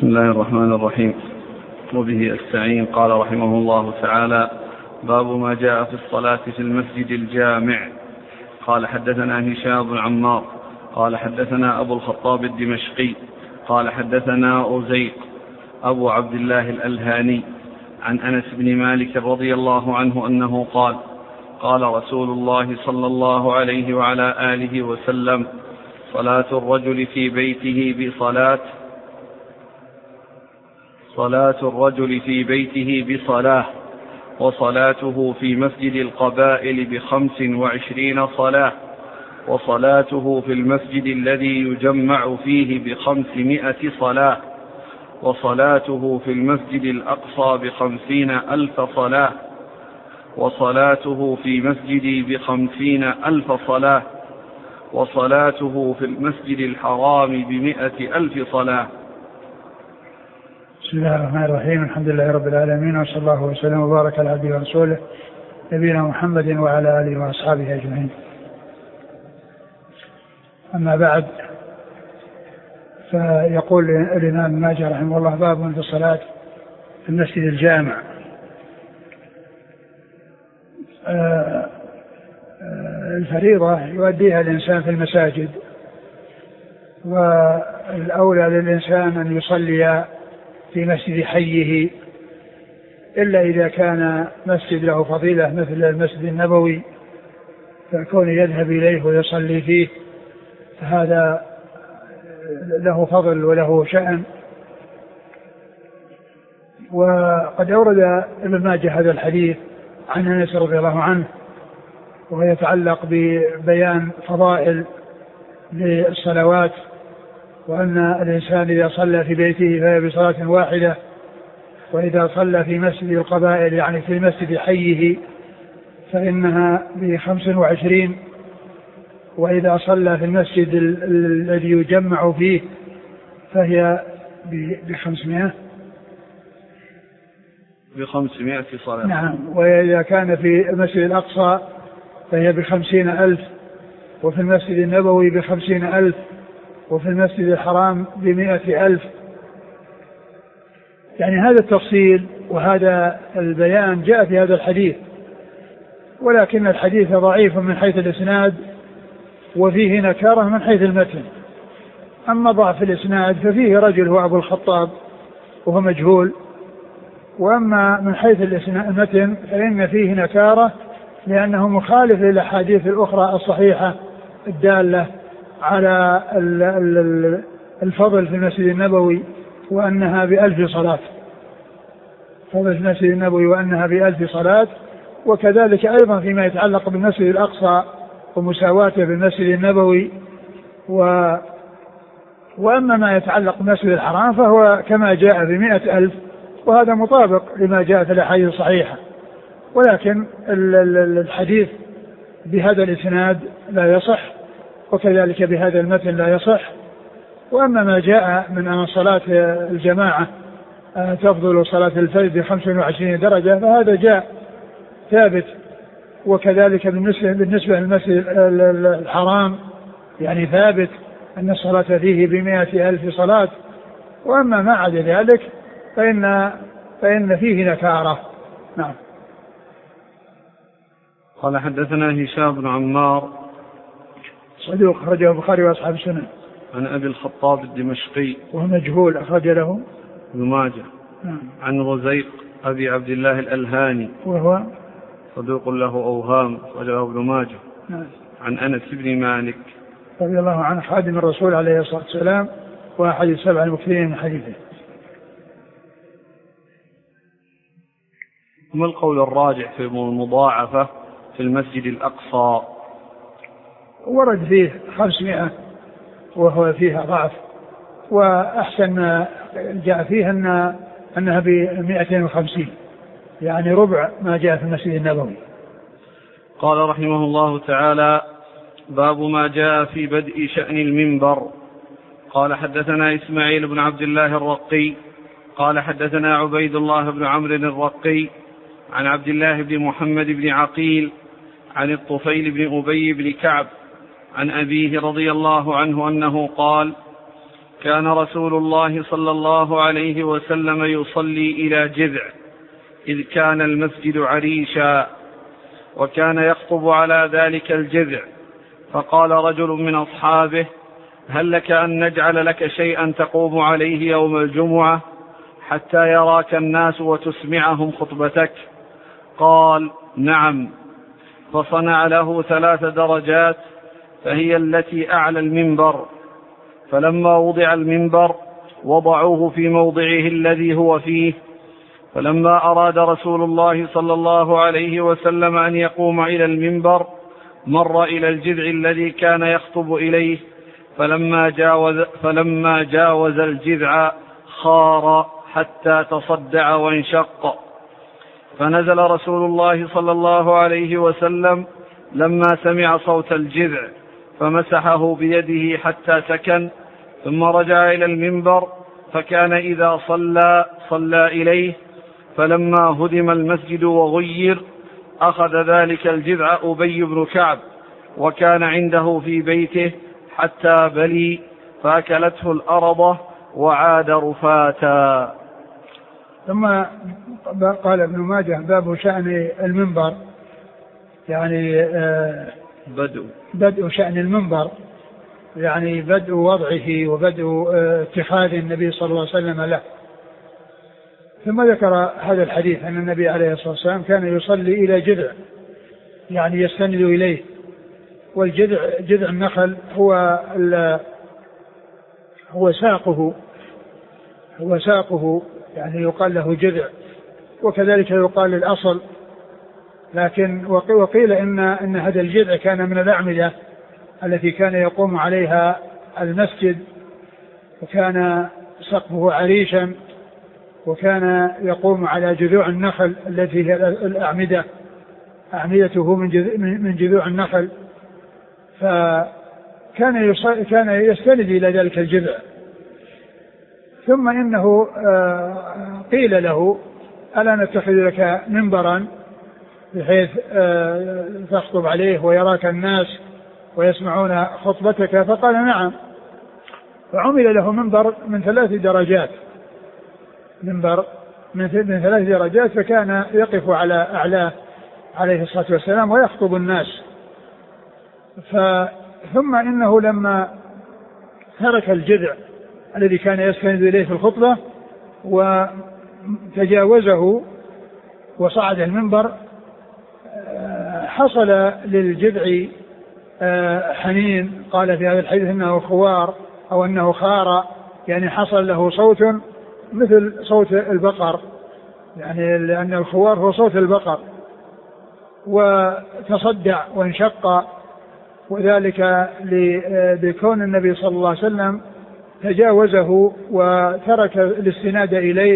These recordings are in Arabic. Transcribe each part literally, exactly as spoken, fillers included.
بسم الله الرحمن الرحيم. وبه أستعين. قال رحمه الله تعالى: باب ما جاء في الصلاة في المسجد الجامع. قال حدثنا هشام بن عمار قال حدثنا أبو الخطاب الدمشقي قال حدثنا أزيق أبو عبد الله الألهاني عن أنس بن مالك رضي الله عنه أنه قال: قال رسول الله صلى الله عليه وعلى آله وسلم: صلاة الرجل في بيته بصلاة صلاة الرجل في بيته بصلاة وصلاته في مسجد القبائل بخمس وعشرين صلاة وصلاته في المسجد الذي يجمع فيه بخمسمائة صلاة وصلاته في المسجد الأقصى بخمسين ألف صلاة وصلاته في مسجدي بخمسين ألف صلاة وصلاته في المسجد الحرام بمائة ألف صلاة. بسم الله الرحمن الرحيم. الحمد لله رب العالمين، وصلى الله وسلم وبارك على عبده ورسوله نبينا محمد وعلى آله وأصحابه أجمعين. أما بعد، فيقول الإمام ماجه رحمه الله: باب في الصلاة في المسجد الجامع. الفريضة يؤديها الإنسان في المساجد، والأولى للإنسان أن يصلي في مسجد حيه، إلا إذا كان مسجد له فضيلة مثل المسجد النبوي فكون يذهب إليه ويصلي فيه فهذا له فضل وله شأن. وقد أورد ابن ماجه هذا الحديث عن أنس رضي الله عنه، وهو يتعلق ببيان فضائل للصلوات، وأن الإنسان إذا صلى في بيته فهي بصلاة واحدة، وإذا صلى في مسجد القبائل يعني في مسجد حيه فإنها بخمس وعشرين، وإذا صلى في المسجد الذي يجمع فيه فهي بخمسمائة بخمسمائة صلاة. نعم. وإذا كان في المسجد الأقصى فهي بخمسين ألف، وفي المسجد النبوي بخمسين ألف، وفي المسجد الحرام بمائة ألف. يعني هذا التفصيل وهذا البيان جاء في هذا الحديث، ولكن الحديث ضعيف من حيث الإسناد وفيه نكارة من حيث المتن. أما ضعف الإسناد ففيه رجل هو أبو الخطاب وهو مجهول، وأما من حيث المتن فإن فيه نكارة لأنه مخالف للأحاديث الأخرى الصحيحة الدالة على الفضل في المسجد النبوي وأنها بألف صلاة، فضل في المسجد النبوي وأنها بألف صلاة، وكذلك أيضا فيما يتعلق بالمسجد الأقصى ومساواته بالمسجد النبوي. و وأما ما يتعلق بالمسجد الحرام فهو كما جاء بمائة ألف، وهذا مطابق لما جاء في الأحاديث الصحيحة، ولكن الحديث بهذا الإسناد لا يصح، وكذلك بهذا المتن لا يصح. وأما ما جاء من أن صلاة الجماعة تفضل صلاة الفجر بخمس وعشرين درجة فهذا جاء ثابت، وكذلك بالنسبة للمسجد الحرام يعني ثابت أن الصلاة فيه بمائة ألف صلاة. وأما ما عدا ذلك فإن, فإن فيه نكارة. نعم. قال حدثنا هشام بن عمار صدوق أخرجه البخاري وأصحاب السنن. عن أبي الخطاب الدمشقي وهو مجهول أخرج له ابن ماجه. نعم. عن رزيق أبي عبد الله الألهاني وهو صدوق له أوهام أخرجه ابن ماجه. نعم. عن أنس بن مالك رضي الله عنه خادم الرسول عليه الصلاة والسلام وأحد السبع المكثرين من حديثه. ما القول الراجح في المضاعفة في المسجد الأقصى؟ ورد فيه خمسمائة وهو فيها ضعف، وأحسن ما جاء فيه أن أنها بمائتين وخمسين، يعني ربع ما جاء في المسجد النبوي. قال رحمه الله تعالى: باب ما جاء في بدء شأن المنبر. قال حدثنا إسماعيل بن عبد الله الرقي قال حدثنا عبيد الله بن عمرو الرقي عن عبد الله بن محمد بن عقيل عن الطفيل بن أبي بن كعب عن أبيه رضي الله عنه أنه قال: كان رسول الله صلى الله عليه وسلم يصلي إلى جذع إذ كان المسجد عريشا، وكان يخطب على ذلك الجذع، فقال رجل من أصحابه: هل لك أن نجعل لك شيئا تقوم عليه يوم الجمعة حتى يراك الناس وتسمعهم خطبتك؟ قال: نعم. فصنع له ثلاث درجات فهي التي أعلى المنبر، فلما وضع المنبر وضعوه في موضعه الذي هو فيه، فلما أراد رسول الله صلى الله عليه وسلم أن يقوم إلى المنبر مر إلى الجذع الذي كان يخطب إليه، فلما جاوز, فلما جاوز الجذع خار حتى تصدع وانشق، فنزل رسول الله صلى الله عليه وسلم لما سمع صوت الجذع فمسحه بيده حتى سكن، ثم رجع إلى المنبر، فكان إذا صلى صلى إليه، فلما هدم المسجد وغير أخذ ذلك الجذع أبي بن كعب، وكان عنده في بيته حتى بلي فأكلته الأرض وعاد رفاتا. ثم قال ابن ماجه: باب شأن المنبر، يعني بدء بدء شأن المنبر، يعني بدء وضعه وبدء اتخاذ النبي صلى الله عليه وسلم له. ثم ذكر هذا الحديث أن النبي عليه الصلاة والسلام كان يصلي إلى جذع، يعني يستند إليه، والجذع جذع النخل هو هو ساقه هو ساقه يعني يقال له جذع، وكذلك يقال للأصل، لكن وقيل إن إن هذا الجذع كان من الأعمدة التي كان يقوم عليها المسجد، وكان سقفه عريشا، وكان يقوم على جذوع النخل التي هي الأعمدة، أعمدته من جذوع النخل، فكان كان يستند إلى ذلك الجذع. ثم إنه قيل له: ألا نتخذ لك منبرا بحيث تخطب عليه ويراك الناس ويسمعون خطبتك؟ فقال: نعم. فعمل له منبر من ثلاث درجات منبر من ثلاث درجات فكان يقف على أعلاه عليه الصلاة والسلام ويخطب الناس. ثم إنه لما ترك الجذع الذي كان يستند إليه في الخطبة وتجاوزه وصعد المنبر، حصل للجذع حنين، قال في هذا الحديث انه خوار او انه خار، يعني حصل له صوت مثل صوت البقر، يعني لان الخوار هو صوت البقر، وتصدع وانشق، وذلك لكون النبي صلى الله عليه وسلم تجاوزه وترك الاستناد اليه،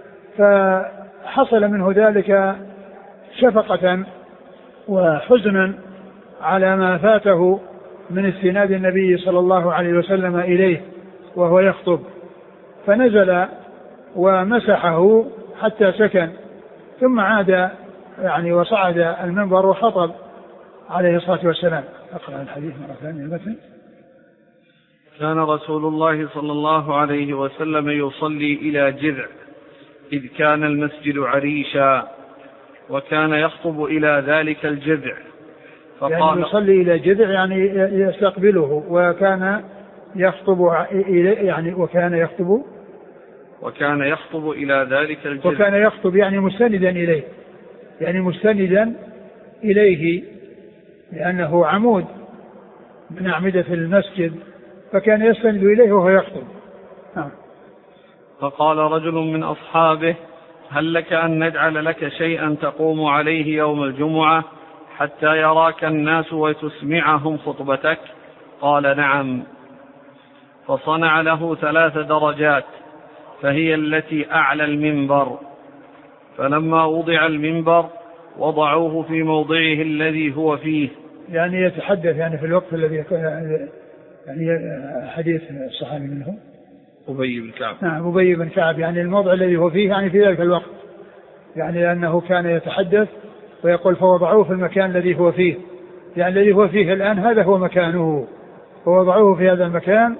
فحصل منه ذلك شفقة وحزنا على ما فاته من استناد النبي صلى الله عليه وسلم إليه وهو يخطب، فنزل ومسحه حتى سكن، ثم عاد يعني وصعد المنبر وخطب عليه الصلاة والسلام. أقرأ الحديث مرة ثانية المتن. كان رسول الله صلى الله عليه وسلم يصلي إلى جذع إذ كان المسجد عريشا، وكان يخطب إلى ذلك الجذع، يعني يصلي إلى جذع يعني يستقبله، وكان يخطب إليه يعني وكان يخطب وكان يخطب إلى ذلك الجذع وكان يخطب يعني مستندا إليه، يعني مستندا إليه لأنه عمود من أعمدة المسجد، فكان يستند إليه وهو يخطب. آه. فقال رجل من أصحابه: هل لك أن نجعل لك شيئا تقوم عليه يوم الجمعة حتى يراك الناس وتسمعهم خطبتك؟ قال: نعم. فصنع له ثلاث درجات فهي التي أعلى المنبر، فلما وضع المنبر وضعوه في موضعه الذي هو فيه، يعني يتحدث يعني في الوقت الذي يكون يعني حديث الصحابي منه أبي بن كعب. نعم أبي بن كعب، يعني الموضع الذي هو فيه يعني في ذلك الوقت، يعني لأنه كان يتحدث ويقول: فوضعوه في المكان الذي هو فيه، يعني الذي هو فيه الآن هذا هو مكانه، فوضعوه في هذا المكان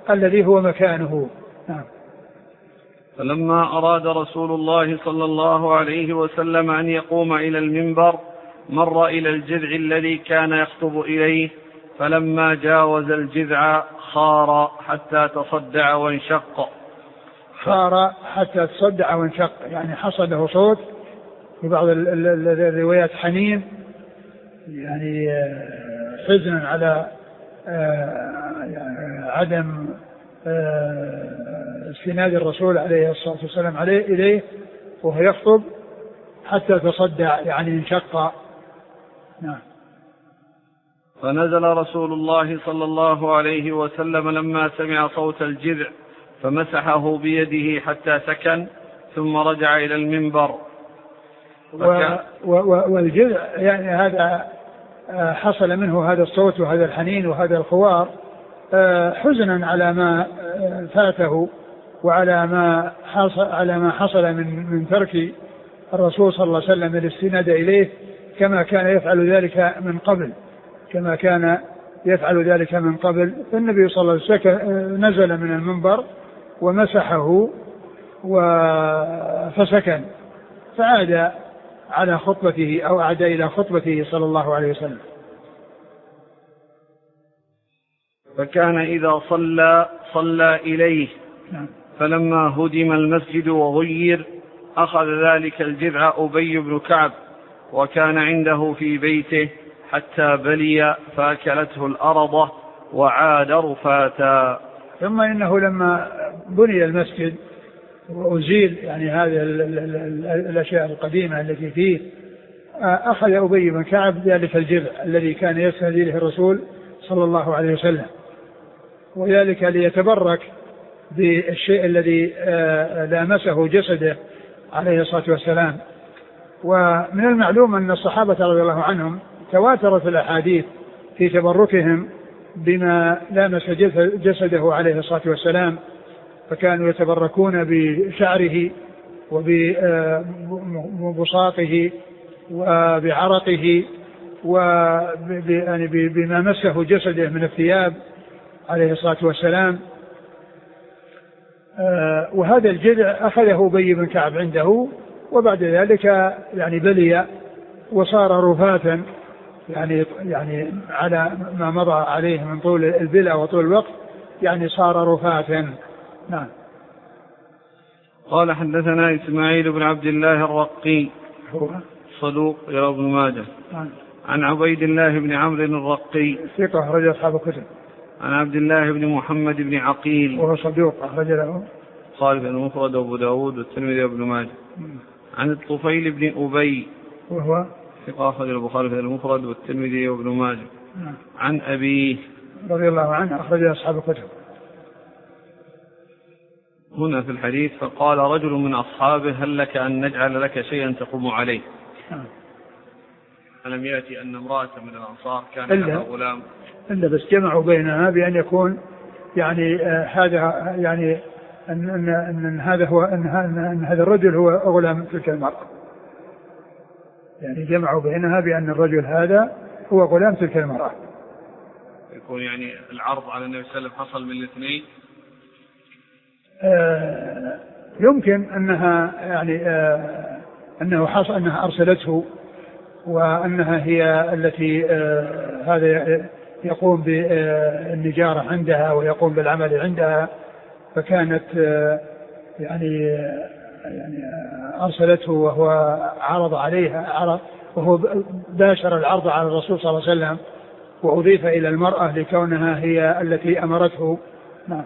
الذي هو مكانه. نعم. فلما أراد رسول الله صلى الله عليه وسلم أن يقوم إلى المنبر مر إلى الجذع الذي كان يخطب إليه، فلما جاوز الجذع خار حتى تصدع وانشق. خار حتى تصدع وانشق، يعني حصل له صوت في بعض الروايات حنين، يعني حزنا على عدم استناد الرسول عليه الصلاة والسلام عليه إليه وهو يخطب، حتى تصدع يعني انشق. نعم. فنزل رسول الله صلى الله عليه وسلم لما سمع صوت الجذع فمسحه بيده حتى سكن، ثم رجع إلى المنبر. و و والجذع يعني هذا حصل منه هذا الصوت وهذا الحنين وهذا الخوار حزنا على ما فاته وعلى ما حصل على ما حصل من من ترك الرسول صلى الله عليه وسلم الاستناد إليه، كما كان يفعل ذلك من قبل كما كان يفعل ذلك من قبل. فالنبي صلى الله عليه وسلم نزل من المنبر ومسحه فسكن، فعاد على خطبته أو عاد إلى خطبته صلى الله عليه وسلم. فكان إذا صلى صلى إليه. نعم. فلما هدم المسجد وغير أخذ ذلك الجذع أبي بن كعب وكان عنده في بيته حتى بلي فأكلته الأرض وعاد رفاتا. ثم إنه لما بني المسجد وأزيل يعني هذه الأشياء القديمة التي فيه، أخذ أبي بن كعب ذلك الجذع الذي كان يسند إليه الرسول صلى الله عليه وسلم، وذلك ليتبرك بالشيء الذي لامسه جسده عليه الصلاة والسلام. ومن المعلوم أن الصحابة رضي الله عنهم تواترت الأحاديث في تبركهم بما لامس جسده عليه الصلاة والسلام، فكانوا يتبركون بشعره وببساطه وبعرقه وبما مسه جسده من الثياب عليه الصلاة والسلام. وهذا الجذع أخذه أبي بن كعب عنده، وبعد ذلك يعني بلي وصار رفاتا، يعني يعني على ما مضى عليه من طول البلى وطول الوقت، يعني صار رفاتا. نعم. قال حدثنا إسماعيل بن عبد الله الرقي هو صدوق يروي ابن ماجه. نعم. عن عبيد الله بن عمرو الرقي ثقة أخرج أصحاب الكتب. عن عبد الله بن محمد بن عقيل وهو صدوق أخرج له خالد المفرد وأبو داود والترمذي وابن ماجه. عن الطفيل بن أبي وهو ثقة أخرج البخاري في المفرد والترمذي وابن ماجه. نعم. عن أبيه رضي الله عنه أخرج أصحاب الكتب. هنا في الحديث فقال رجل من أصحابه هل لك أن نجعل لك شيئا تقوم عليه؟ نعم. ألم يأتي أن امرأة من الأنصار كان لها غلام إلا بس جمعوا بينها بأن يكون يعني آه هذا يعني أن, أن, أن هذا هو أن, أن هذا الرجل هو غلام تلك المرأة، يعني جمعوا بينها بأن الرجل هذا هو غلام تلك المرأة. يكون يعني العرض على النبي صلى الله عليه وسلم حصل من الاثنين. آه يمكن أنها يعني آه أنه حصل أنها أرسلته وأنها هي التي آه هذا يقوم بالنجارة عندها ويقوم بالعمل عندها، فكانت آه يعني آه يعني أرسلته وهو عرض عليها عرض وهو باشر العرض على الرسول صلى الله عليه وسلم، وأضيف إلى المرأة لكونها هي التي أمرته. نعم.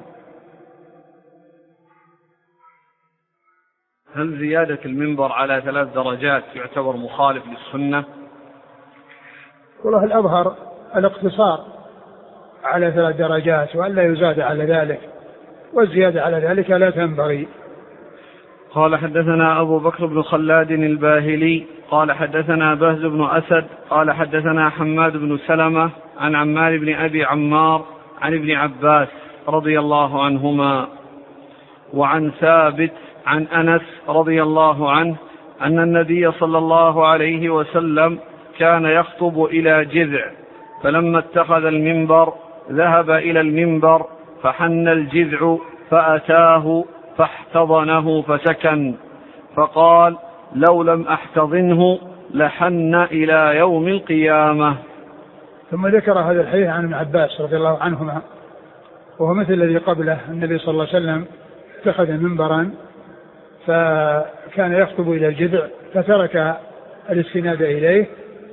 هل زيادة المنبر على ثلاث درجات يعتبر مخالف للسنة؟ والله الأظهر الاقتصار على ثلاث درجات وأن لا يزاد على ذلك، والزيادة على ذلك لا تنبغي. قال حدثنا أبو بكر بن خلاد الباهلي قال حدثنا بهز بن أسد قال حدثنا حماد بن سلمة عن عمار بن أبي عمار عن ابن عباس رضي الله عنهما وعن ثابت عن أنس رضي الله عنه أن النبي صلى الله عليه وسلم كان يخطب إلى جذع، فلما اتخذ المنبر ذهب إلى المنبر فحن الجذع فأتاه فاحتضنه فسكن، فقال: لو لم أحتضنه لحن إلى يوم القيامة. ثم ذكر هذا الحديث عن ابن عباس رضي الله عنهما، وهو مثل الذي قبله. النبي صلى الله عليه وسلم اتخذ منبرا فكان يخطب إلى الجذع فترك الاستناد إليه،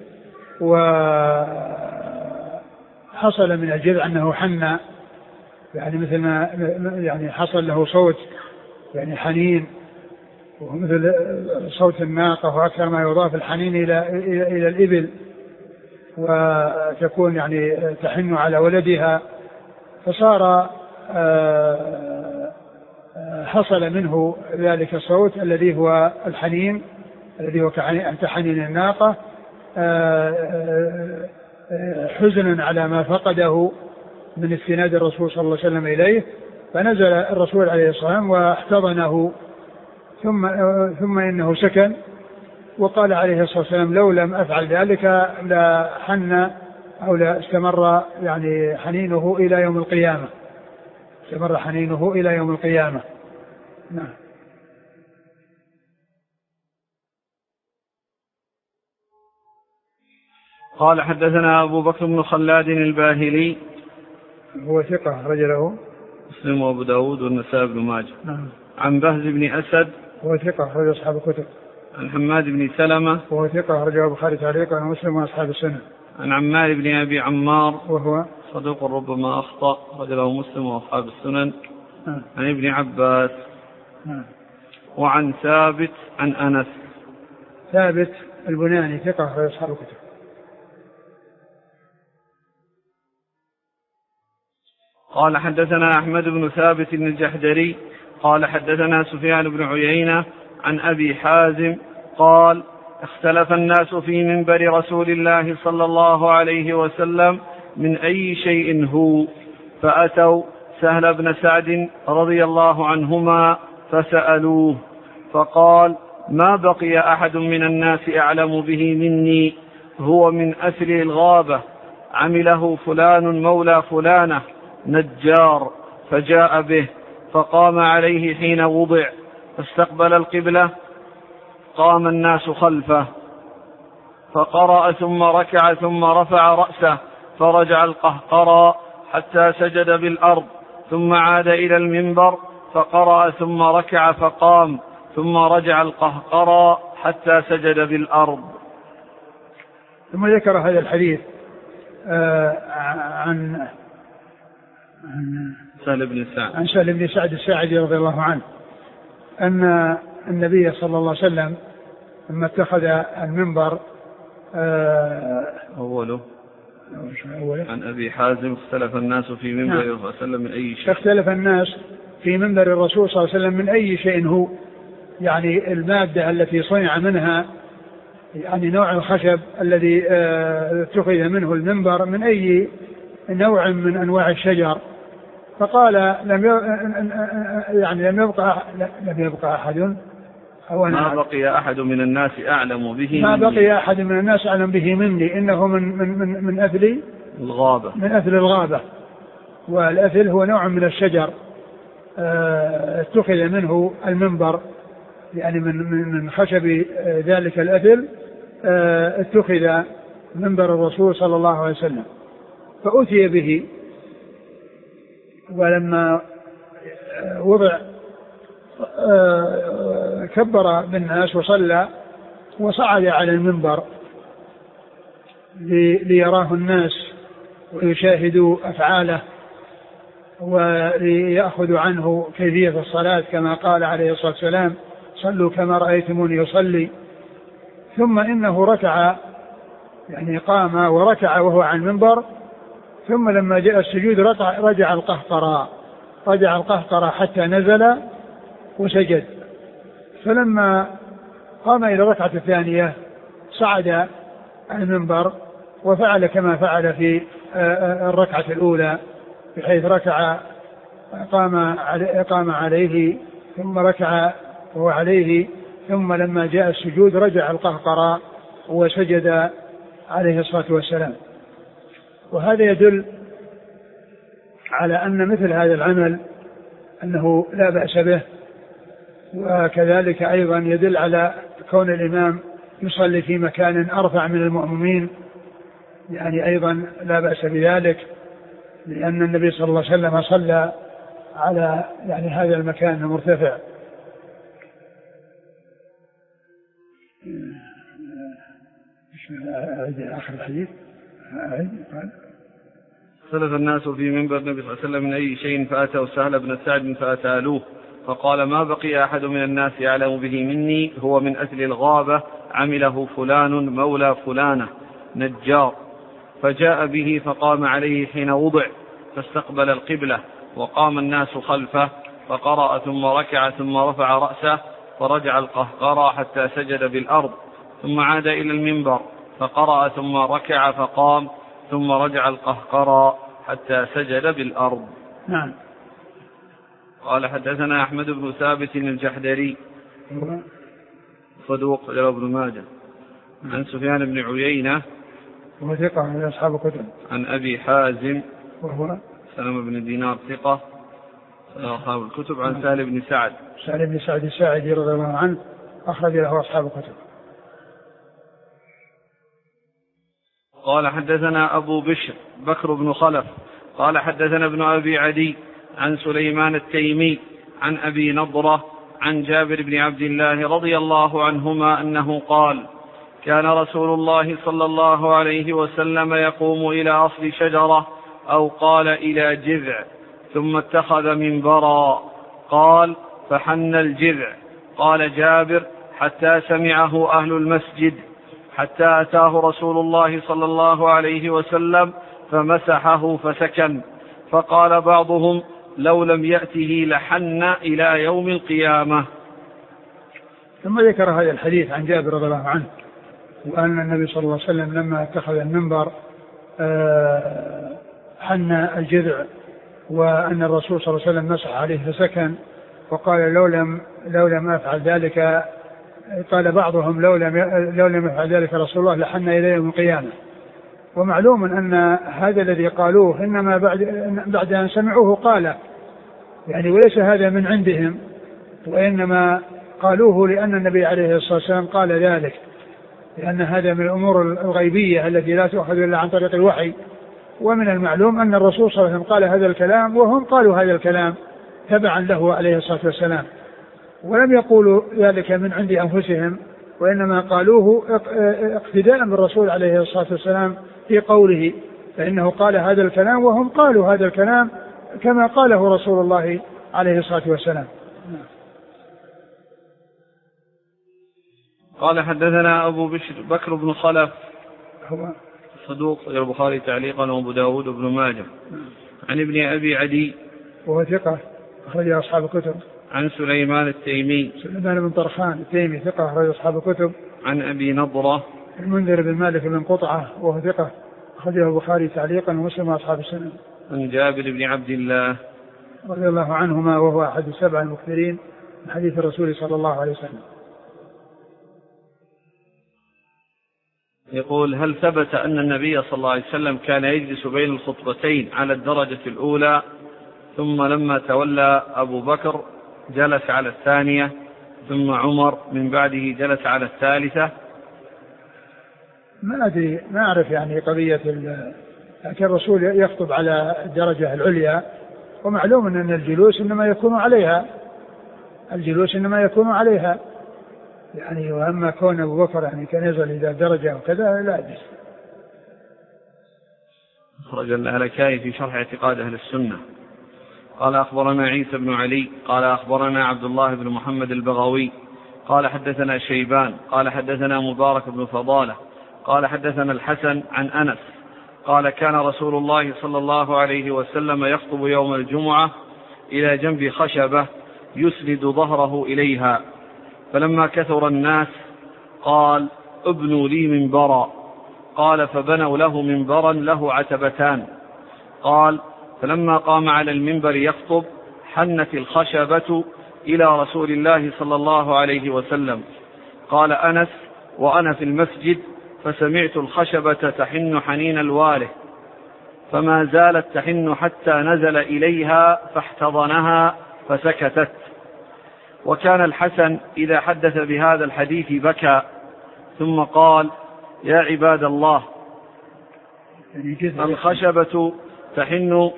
وحصل من الجذع أنه حن، يعني مثل ما يعني حصل له صوت يعني حنين، ومثل صوت الناقة، وأكثر ما يضاف الحنين إلى إلى الإبل، وتكون يعني تحن على ولدها، فصار حصل منه ذلك الصوت الذي هو الحنين، الذي هو كحنين الناقة، حزنا على ما فقده من استناد الرسول صلى الله عليه وسلم إليه، فنزل الرسول عليه الصلاة والسلام واحتضنه، ثم ثم إنه سكن، وقال عليه الصلاة والسلام: لو لم أفعل ذلك لحن أو لا استمر يعني حنينه إلى يوم القيامة، استمر حنينه إلى يوم القيامة. نعم. قال: حدثنا أبو بكر بن خلاد الباهلي، هو ثقة رجله مسلم وأبو داود والنسائي بن ماجه. نعم. عن بهز بن أسد، هو ثقة رجل أصحاب الكتب. عن حماد بن سلمة، وهو ثقة رجل البخاري تعليقا ومسلم وأصحاب السنة. عن عمار بن أبي عمار، وهو صدوق ربما أخطأ، رجله مسلم وأصحاب السنن. نعم. عن ابن عباس. نعم. وعن ثابت عن أنس. ثابت البناني ثقة رجل أصحاب الكتب. قال: حدثنا أحمد بن ثابت الجحدري قال: حدثنا سفيان بن عيينة عن أبي حازم قال: اختلف الناس في منبر رسول الله صلى الله عليه وسلم من أي شيء هو، فأتوا سهل بن سعد رضي الله عنهما فسألوه، فقال: ما بقي أحد من الناس أعلم به مني، هو من أثل الغابة، عمله فلان مولى فلانة نجار، فجاء به فقام عليه حين وضع، فاستقبل القبلة، قام الناس خلفه، فقرأ ثم ركع ثم رفع رأسه، فرجع القهقرى حتى سجد بالأرض، ثم عاد إلى المنبر فقرأ ثم ركع فقام، ثم رجع القهقرى حتى سجد بالأرض. ثم ذكر هذا الحديث آه عن عن سهل بن سعد عن سهل بن سعد الساعدي رضي الله عنه أن النبي صلى الله عليه وسلم لما اتخذ المنبر آه أوله عن أبي حازم: اختلف الناس في منبر الرسول صلى الله عليه وسلم من أي شيء. اختلف الناس في منبر الرسول صلى الله عليه وسلم من أي شيء هو، يعني المادة التي صنع منها، يعني نوع الخشب الذي اتخذ منه المنبر من أي نوع من أنواع الشجر. فقال: لم يعني لم يبقى لم يبقى أحد أو ما بقي أحد من الناس أعلم به ما مني. بقي أحد من الناس أعلم به مني، إنه من من من من أثل الغابة من أثل الغابة، والأثل هو نوع من الشجر اتخذ منه المنبر، يعني من من خشب ذلك الأثل اتخذ منبر الرسول صلى الله عليه وسلم، فأتي به، ولما وضع كبر بالناس وصلى وصعد على المنبر ليراه الناس ويشاهدوا أفعاله وليأخذوا عنه كيفية الصلاة، كما قال عليه الصلاة والسلام: صلوا كما رأيتموني يصلي. ثم إنه ركع، يعني قام وركع وهو على المنبر، ثم لما جاء السجود رجع القهقرى رجع القهقرى حتى نزل وسجد. فلما قام إلى الركعة الثانية صعد على المنبر وفعل كما فعل في الركعة الأولى، بحيث ركع قام قام عليه ثم ركع وهو عليه، ثم لما جاء السجود رجع القهقرى وسجد عليه الصلاة والسلام. وهذا يدل على أن مثل هذا العمل أنه لا بأس به، وكذلك أيضا يدل على كون الإمام يصلي في مكان أرفع من المأمومين، يعني أيضا لا بأس بذلك، لأن النبي صلى الله عليه وسلم صلى على يعني هذا المكان المرتفع. آخر الحديث اختلف الناس في منبر النبي صلى الله عليه وسلم من أي شيء فأتوا سهل بن سعد فأتالوه فقال ما بقي أحد من الناس يعلم به مني، هو من أهل الغابة، عمله فلان مولى فلانة نجار، فجاء به فقام عليه حين وضع فاستقبل القبلة، وقام الناس خلفه فقرأ ثم ركع ثم رفع رأسه فرجع القهقرى حتى سجد بالأرض، ثم عاد إلى المنبر فقرأ ثم ركع فقام ثم رجع القهقرى حتى سجد بالأرض. نعم. قال حدثنا أحمد بن ثابت الجحدري صدوق رواه ابن ماجه عن سفيان بن عيينة وهو ثقة من أصحاب الكتب، عن أبي حازم وهو سلمة بن دينار ثقة أصحاب الكتب، عن سهل بن سعد سهل بن سعد الساعدي رضي الله عنه أخرج له أصحاب الكتب. قال حدثنا أبو بشر بكر بن خلف قال حدثنا ابن أبي عدي عن سليمان التيمي عن أبي نضرة عن جابر بن عبد الله رضي الله عنهما أنه قال كان رسول الله صلى الله عليه وسلم يقوم إلى أصل شجرة أو قال إلى جذع ثم اتخذ منبرا، قال فحن الجذع، قال جابر حتى سمعه أهل المسجد، حتى أتاه رسول الله صلى الله عليه وسلم فمسحه فسكن، فقال بعضهم لو لم يأته لحن إلى يوم القيامة. ثم ذكر هذا الحديث عن جابر رضي الله عنه وأن النبي صلى الله عليه وسلم لما اتخذ المنبر حن الجذع، وأن الرسول صلى الله عليه وسلم مسح عليه فسكن، وقال لو لم لو لم أفعل ذلك، قال بعضهم لو لم لو لم يفعل ذلك رسول الله لحن إلى يوم القيامة. ومعلوم أن هذا الذي قالوه إنما بعد بعد أن سمعوه قال، يعني وليس هذا من عندهم، وإنما قالوه لأن النبي عليه الصلاة والسلام قال ذلك، لأن هذا من الأمور الغيبية التي لا تؤخذ إلا عن طريق الوحي. ومن المعلوم أن الرسول صلى الله عليه وسلم قال هذا الكلام وهم قالوا هذا الكلام تبعا له عليه الصلاة والسلام، ولم يقولوا ذلك من عند أنفسهم، وإنما قالوه اقتداء بالرسول عليه الصلاة والسلام في قوله، فإنه قال هذا الكلام وهم قالوا هذا الكلام كما قاله رسول الله عليه الصلاة والسلام. قال حدثنا أبو بشر بكر بن خلف هو صدوق البخاري تعليقا وأبو داود بن ماجه عن ابن أبي عدي وهو ثقة أخرج أصحاب الكتب، عن سليمان التيمي سليمان بن طرخان التيمي ثقة أخرج أصحاب الكتب، عن أبي نضرة المنذر بن مالك بن قطعة وهو ثقة أخرجه البخاري تعليقا ومسلم وأصحاب السنن، عن جابر بن عبد الله رضي الله عنهما وهو أحد السبع المكثرين من حديث الرسول صلى الله عليه وسلم. يقول هل ثبت أن النبي صلى الله عليه وسلم كان يجلس بين الخطبتين على الدرجة الأولى، ثم لما تولى أبو بكر جلس على الثانية، ثم عمر من بعده جلس على الثالثة؟ ما أدري، ما أعرف يعني قضية، لكن الرسول يخطب على الدرجة العليا، ومعلوم أن الجلوس إنما يكون عليها الجلوس إنما يكون عليها يعني، وأما كون أبو بكر يعني كان ينزل إلى درجة وكذا لا أدري. أخرج الهلكائي في شرح اعتقاد أهل السنة. قال أخبرنا عيسى بن علي قال أخبرنا عبد الله بن محمد البغوي قال حدثنا شيبان قال حدثنا مبارك بن فضالة قال حدثنا الحسن عن أنس قال كان رسول الله صلى الله عليه وسلم يخطب يوم الجمعة إلى جنب خشبة يسند ظهره إليها، فلما كثر الناس قال ابنوا لي منبرا، قال فبنوا له منبرا له عتبتان، قال فلما قام على المنبر يخطب حنت الخشبة إلى رسول الله صلى الله عليه وسلم. قال أنس وأنا في المسجد فسمعت الخشبة تحن حنين الواله، فما زالت تحن حتى نزل إليها فاحتضنها فسكتت. وكان الحسن إذا حدث بهذا الحديث بكى ثم قال: يا عباد الله، الخشبة تحن.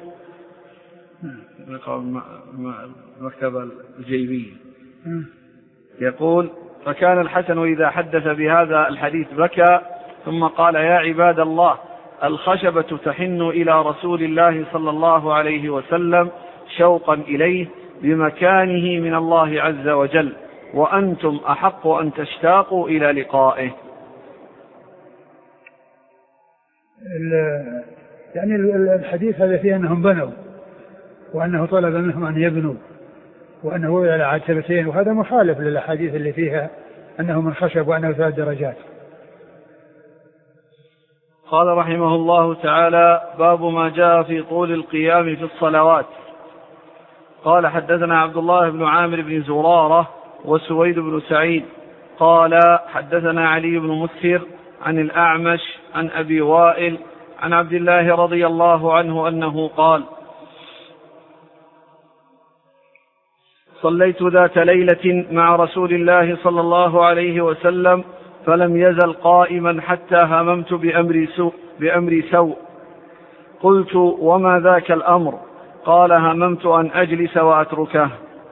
مكتب الجيبية يقول: فكان الحسن إذا حدث بهذا الحديث بكى ثم قال: يا عباد الله، الخشبة تحن إلى رسول الله صلى الله عليه وسلم شوقا إليه بمكانه من الله عز وجل، وأنتم أحق أن تشتاقوا إلى لقائه. يعني الحديث هذا فيه أنهم بنوا، وأنه طلب منهم أن يبنوا، وأنه وضع على عتبتين، وهذا مخالف للأحاديث اللي فيها أنه من خشب وأنه ثلاث درجات. قال رحمه الله تعالى: باب ما جاء في طول القيام في الصلوات. قال: حدثنا عبد الله بن عامر بن زرارة وسويد بن سعيد قال: حدثنا علي بن مسهر عن الأعمش عن أبي وائل عن عبد الله رضي الله عنه أنه قال: صليت ذات ليلة مع رسول الله صلى الله عليه وسلم فلم يزل قائما حتى هممت بأمر سوء, بأمر سوء قلت: وما ذاك الأمر؟ قال: هممت أن أجلس وأتركه.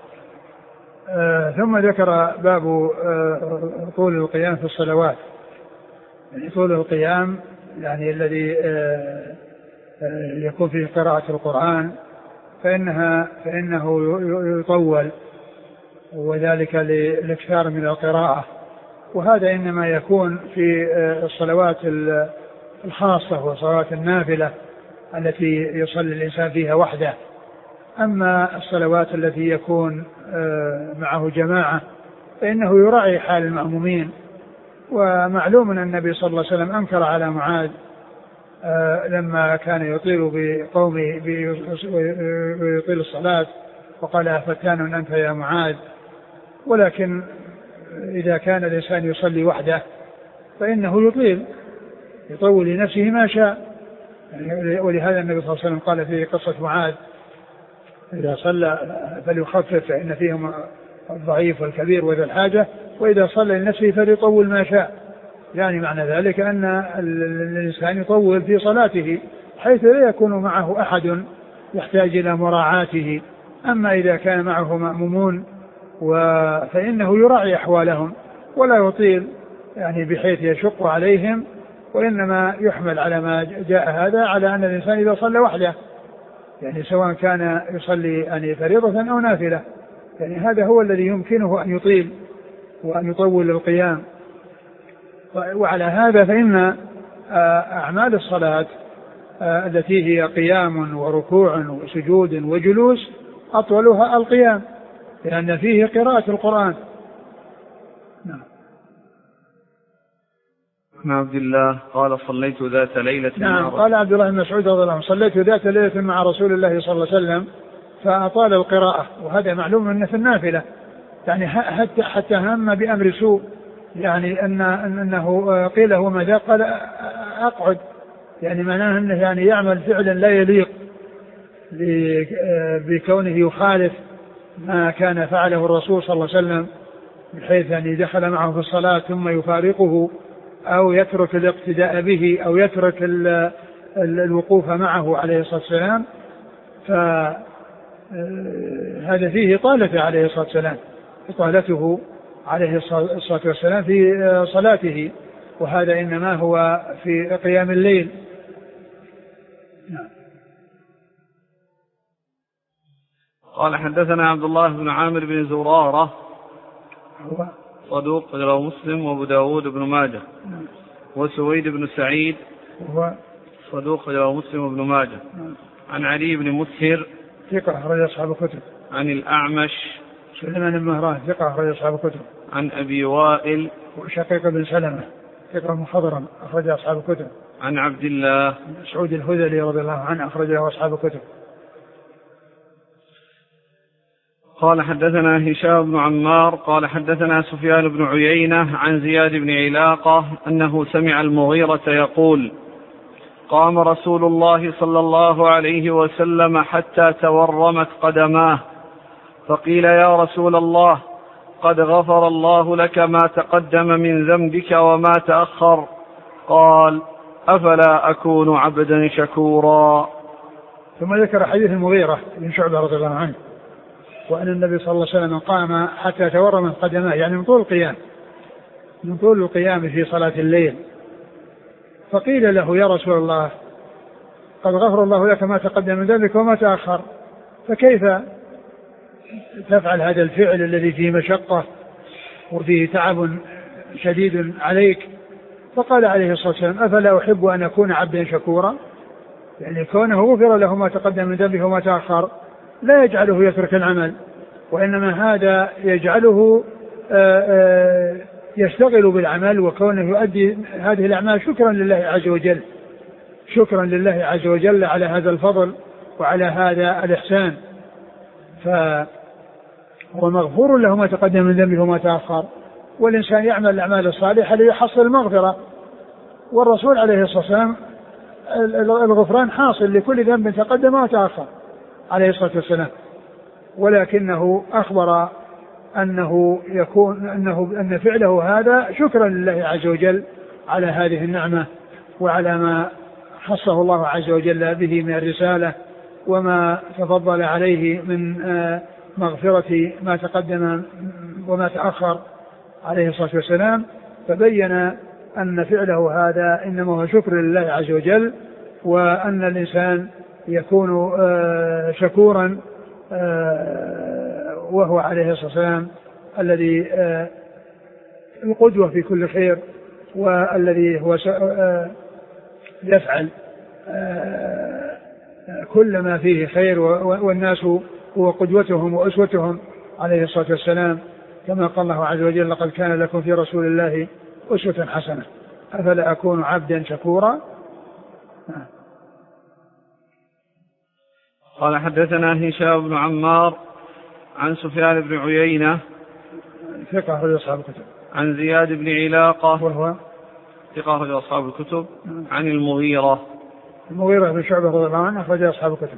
آه ثم ذكر باب آه طول القيام في الصلوات. يعني طول القيام يعني الذي آه آه يكون فيه قراءة القرآن فإنها فإنه يطول، وذلك للإكثار من القراءة، وهذا إنما يكون في الصلوات الخاصة وصلوات النافلة التي يصلي الإنسان فيها وحده. أما الصلوات التي يكون معه جماعة فإنه يراعي حال المأمومين. ومعلوم أن النبي صلى الله عليه وسلم أنكر على معاذ لما كان يطيل بقومه ويطيل الصلاة وقال: أفتان أنت يا معاذ. ولكن إذا كان الإنسان يصلي وحده فإنه يطيل يطول لنفسه ما شاء. ولهذا النبي صلى الله عليه وسلم قال في قصة معاذ: إذا صلى فليخفف فإن فيهم الضعيف والكبير وذا الحاجة، وإذا صلى لنفسه فليطول ما شاء. يعني معنى ذلك أن الإنسان يطول في صلاته حيث لا يكون معه أحد يحتاج إلى مراعاته. أما إذا كان معه مأمومون فإنه يراعي أحوالهم ولا يطيل يعني بحيث يشق عليهم، وإنما يحمل على ما جاء هذا على أن الإنسان إذا صلى وحده يعني سواء كان يصلي يعني فريضة أو نافلة، يعني هذا هو الذي يمكنه أن يطيل وأن يطول القيام. وعلى هذا فإن أعمال الصلاة التي هي قيام وركوع وسجود وجلوس أطولها القيام، لأن فيه قراءة القرآن. نعم. عن عبد الله قال: صليت ذات ليلة نعم قال عبد الله بن مسعود رضي الله عنه: صليت ذات ليلة مع رسول الله صلى الله عليه وسلم فأطال القراءة. وهذا معلوم أنه في النافلة، يعني حتى حتى هم بأمر سوء، يعني أن أنه قيل له ماذا؟ قال: أقعد. يعني معناه أنه يعني يعمل فعلا لا يليق بكونه يخالف ما كان فعله الرسول صلى الله عليه وسلم، بحيث أن دخل معه في الصلاة ثم يفارقه أو يترك الاقتداء به أو يترك الوقوف معه عليه الصلاة والسلام. فهذا فيه طالته عليه الصلاة والسلام، إطالته عليه الصلاة والسلام في صلاته، وهذا إنما هو في قيام الليل. قال: حدثنا عبد الله بن عامر بن زرارة صدوق رواه مسلم وابو داود بن ماجه، وسويد بن سعيد صدوق رواه مسلم وابن ماجه، عن علي بن مسهر ثقة أخرج أصحاب الكتب، عن الأعمش سليمان بن مهران ثقة أخرج أصحاب الكتب، عن أبي وائل وشقيق بن سلمة ثقة مخضرم أخرج أصحاب الكتب، عن عبد الله مسعود الهذلي رضي الله عنه أخرج له أصحاب الكتب. قال: حدثنا هشام بن عمار قال: حدثنا سفيان بن عيينة عن زياد بن علاقة أنه سمع المغيرة يقول: قام رسول الله صلى الله عليه وسلم حتى تورمت قدماه، فقيل يا رسول الله قد غفر الله لك ما تقدم من ذنبك وما تأخر. قال أفلا أكون عبدا شكورا. ثم ذكر حديث المغيرة بن شعبة رضي الله عنه وأن النبي صلى الله عليه وسلم قام حتى تورمت قدماه، يعني من طول القيام من طول القيام في صلاة الليل. فقيل له يا رسول الله قد غفر الله لك ما تقدم من ذنبك وما تأخر، فكيف تفعل هذا الفعل الذي فيه مشقة وفيه تعب شديد عليك؟ فقال عليه الصلاة والسلام أفلا أحب أن أكون عبدا شكورا، يعني كونه غفر له ما تقدم من ذنبه وما تأخر لا يجعله يترك العمل، وإنما هذا يجعله يشتغل بالعمل، وكونه يؤدي هذه الأعمال شكرا لله عز وجل شكرا لله عز وجل على هذا الفضل وعلى هذا الإحسان. فهو مغفور له ما تقدم من ذنبه وما تأخر، والإنسان يعمل الأعمال الصالحة ليحصل المغفرة، والرسول عليه الصلاة والسلام الغفران حاصل لكل ذنب تقدم وتأخر عليه الصلاة والسلام، ولكنه أخبر أنه يكون أنه أن فعله هذا شكرا لله عز وجل على هذه النعمة وعلى ما خصه الله عز وجل به من الرسالة وما تفضل عليه من مغفرة ما تقدم وما تأخر عليه الصلاة والسلام. فبين أن فعله هذا إنما هو شكر لله عز وجل، وأن الإنسان يكون شكورا وهو عليه الصلاة والسلام الذي القدوة في كل خير، والذي هو يفعل كل ما فيه خير، والناس هو قدوتهم وأسوتهم عليه الصلاة والسلام، كما قال الله عز وجل لقد كان لكم في رسول الله أسوة حسنة أفلا أكون عبدا شكورا. قال حدثنا هشام بن عمار عن سفيان بن عيينة ثقة أخرج أصحاب الكتب، عن زياد بن علاقة وهو ثقة أخرج أصحاب الكتب، عن المغيرة المغيرة بن شعبة رضي الله عنه أخرج أصحاب الكتب.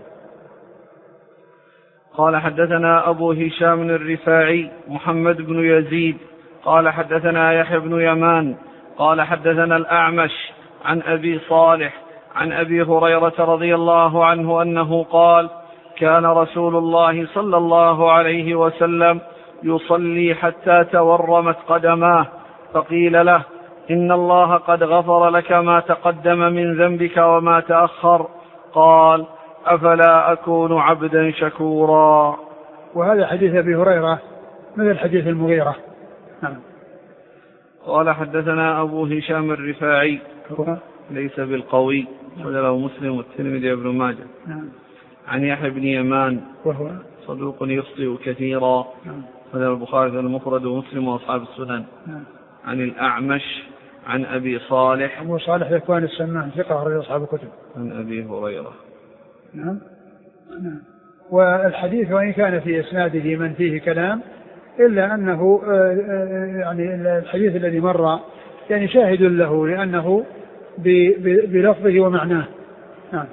قال حدثنا أبو هشام الرفاعي محمد بن يزيد قال حدثنا يحيى بن يمان قال حدثنا الأعمش عن أبي صالح عن أبي هريرة رضي الله عنه أنه قال كان رسول الله صلى الله عليه وسلم يصلي حتى تورمت قدماه، فقيل له إن الله قد غفر لك ما تقدم من ذنبك وما تأخر. قال أفلا أكون عبدا شكورا. وهذا حديث أبي هريرة مثل حديث المغيرة. نعم. قال حدثنا أبو هشام الرفاعي هو ليس بالقوي وله مسلم والترمذي وابن ماجه. نعم. عن يحيى بن يمان وهو صدوق يخطئ كثيرا. نعم. وله البخاري المفرد ومسلم وأصحاب السنن. نعم. عن الأعمش عن أبي صالح أبو صالح ذكوان السمان ثقة أخرج أصحاب الكتب. عن أبي هريرة. نعم. نعم. والحديث وإن كان في إسناده من فيه كلام إلا أنه يعني الحديث الذي مر يعني شاهد له لأنه بلفظه ومعناه. نعم.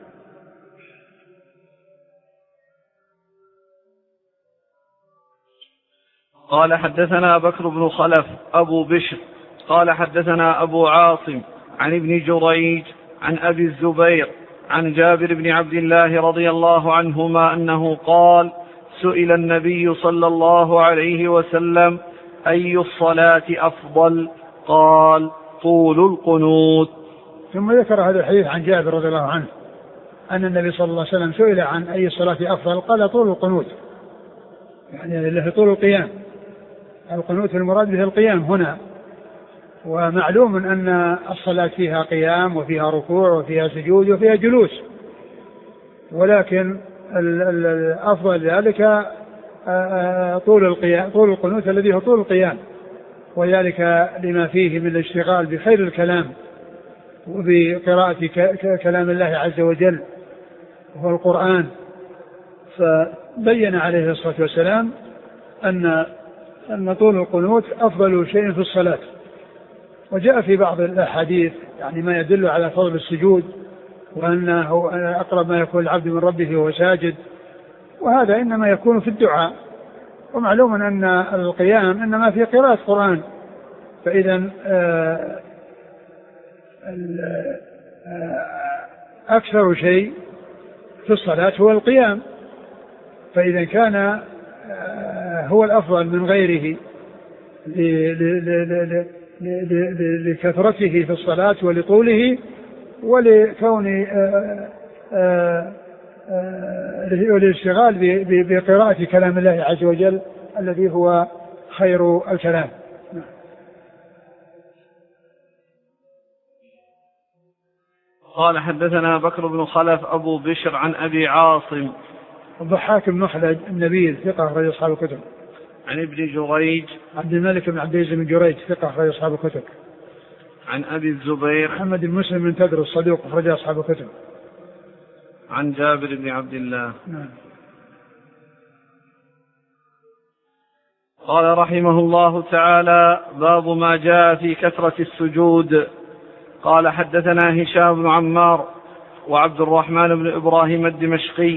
قال حدثنا بكر بن خلف أبو بشر قال حدثنا أبو عاصم عن ابن جريج عن أبي الزبير عن جابر بن عبد الله رضي الله عنهما أنه قال سئل النبي صلى الله عليه وسلم أي الصلاة أفضل؟ قال طول القنوت. ثم ذكر هذا الحديث عن جابر رضي الله عنه أن النبي صلى الله عليه وسلم سئل عن أي الصلاة أفضل قال طول القنوت، يعني اللي في طول القيام. القنوت المراد به القيام هنا، ومعلوم أن الصلاة فيها قيام وفيها ركوع وفيها سجود وفيها جلوس، ولكن الأفضل ذلك طول القيام طول القنوت الذي هو طول القيام، وذلك لما فيه من الاشتغال بخير الكلام وبقراءة كلام الله عز وجل وهو القرآن. فبين عليه الصلاة والسلام أن أن طول القنوت أفضل شيء في الصلاة. وجاء في بعض الأحاديث يعني ما يدل على فضل السجود وأنه أقرب ما يكون العبد من ربه وهو ساجد، وهذا إنما يكون في الدعاء. ومعلوم أن القيام إنما في قراءة القرآن، فإذا أكثر شيء في الصلاة هو القيام، فإذا كان هو الأفضل من غيره لكثرته في الصلاة ولطوله ولكون والاشتغال بقراءة كلام الله عز وجل الذي هو خير الكلام. قال حدثنا بكر بن خلف أبو بشر عن أبي عاصم الضحاك بن مخلد النبيل ثقة أخرج أصحاب الكتب. عن ابن جريج عبد الملك بن عبد العزيز بن جريج ثقة أخرج أصحاب الكتب. عن أبي الزبير محمد بن مسلم بن تدرس الصدوق أخرج أصحاب الكتب. عن جابر بن عبد الله. نعم. قال رحمه الله تعالى: باب ما جاء في كثرة السجود. قال حدثنا هشام بن عمار وعبد الرحمن بن إبراهيم الدمشقي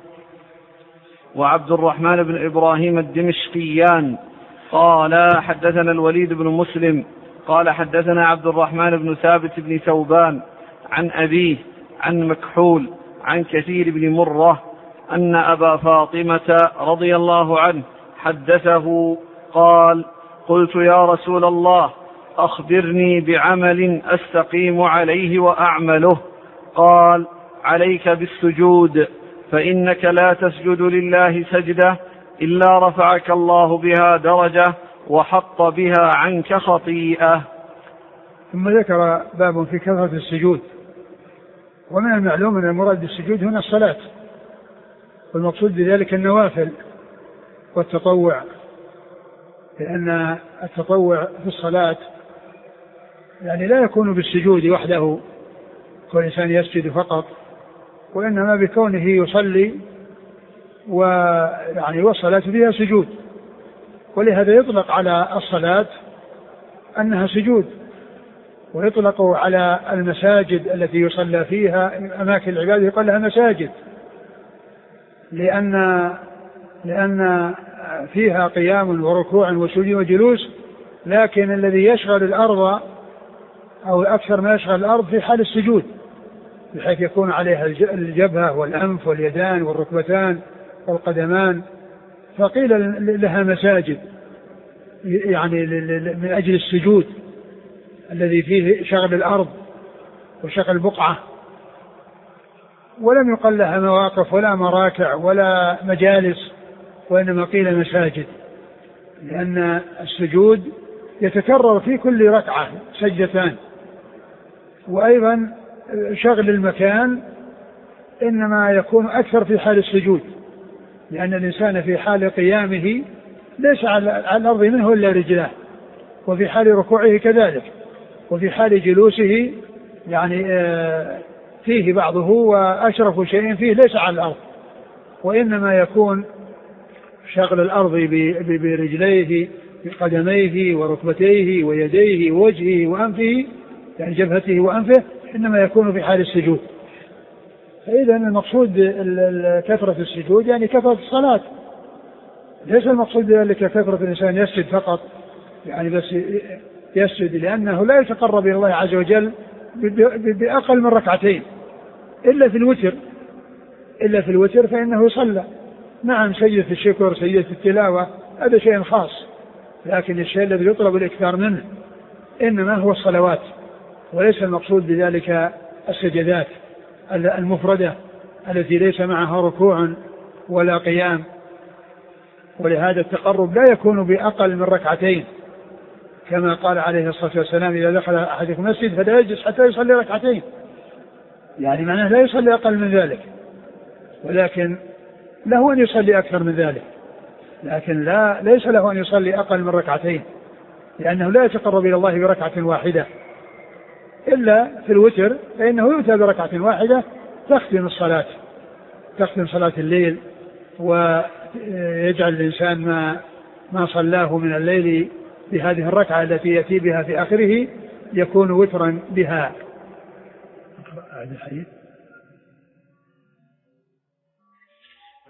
وعبد الرحمن بن إبراهيم الدمشقيان قال حدثنا الوليد بن مسلم قال حدثنا عبد الرحمن بن ثابت بن ثوبان عن أبيه عن مكحول عن كثير بن مرة أن أبا فاطمة رضي الله عنه حدثه قال: قلت يا رسول الله أخبرني بعمل أستقيم عليه وأعمله. قال: عليك بالسجود، فإنك لا تسجد لله سجدة إلا رفعك الله بها درجة وحط بها عنك خطيئة. ثم ذكر باب في كثرة السجود. ومن المعلوم أن المراد بالسجود هنا الصلاة، والمقصود بذلك النوافل والتطوع، لأن التطوع في الصلاة يعني لا يكون بالسجود وحده كل إنسان يسجد فقط، وإنما بكونه يصلي ويعني والصلاة فيها سجود، ولهذا يطلق على الصلاة أنها سجود، ويطلق على المساجد التي يصلى فيها أماكن العبادة يقال لها مساجد، لأن لأن فيها قيام وركوع وسجود وجلوس، لكن الذي يشغل الأرض أو أكثر ما يشغل الأرض في حال السجود، بحيث يكون عليها الجبهة والأنف واليدان والركبتان والقدمان، فقيل لها مساجد يعني من أجل السجود الذي فيه شغل الأرض وشغل بقعة. ولم يقل لها مواقف ولا مراكع ولا مجالس، وإنما قيل مساجد، لأن السجود يتكرر في كل ركعة سجدتان. وأيضا شغل المكان إنما يكون أكثر في حال السجود، لأن الإنسان في حال قيامه ليس على الأرض منه إلا رجلاه، وفي حال ركوعه كذلك، وفي حال جلوسه يعني فيه بعضه وأشرف شيء فيه ليس على الأرض، وإنما يكون شغل الأرض برجليه بقدميه وركبتيه ويديه ووجهه وأنفه، يعني جبهته وأنفه، إنما يكون في حال السجود. فإذا المقصود كثرة السجود يعني كثرة الصلاة، ليس المقصود ذلك كثرة الإنسان يسجد فقط، يعني بس يسجد، لأنه لا يتقرب إلى الله عز وجل بأقل من ركعتين إلا في الوتر، إلا في الوتر فإنه يصلى. نعم سجدة الشكر سجدة التلاوة هذا شيء خاص، لكن الشيء الذي يطلب الإكثار منه إنما هو الصلوات، وليس المقصود بذلك السجدات المفردة التي ليس معها ركوع ولا قيام. ولهذا التقرب لا يكون بأقل من ركعتين، كما قال عليه الصلاة والسلام: إذا دخل أحدكم المسجد فلا يجلس حتى يصلي ركعتين، يعني معناه لا يصلي أقل من ذلك، ولكن له أن يصلي أكثر من ذلك، لكن لا ليس له أن يصلي أقل من ركعتين، لأنه لا يتقرب إلى الله بركعة واحدة إلا في الوتر، فإنه يؤتى بركعة واحدة تختم الصلاة، تختم صلاة الليل، ويجعل الإنسان ما ما صلاه من الليل بهذه الركعة التي يأتي بها في آخره يكون وترا بها. هذا الحديث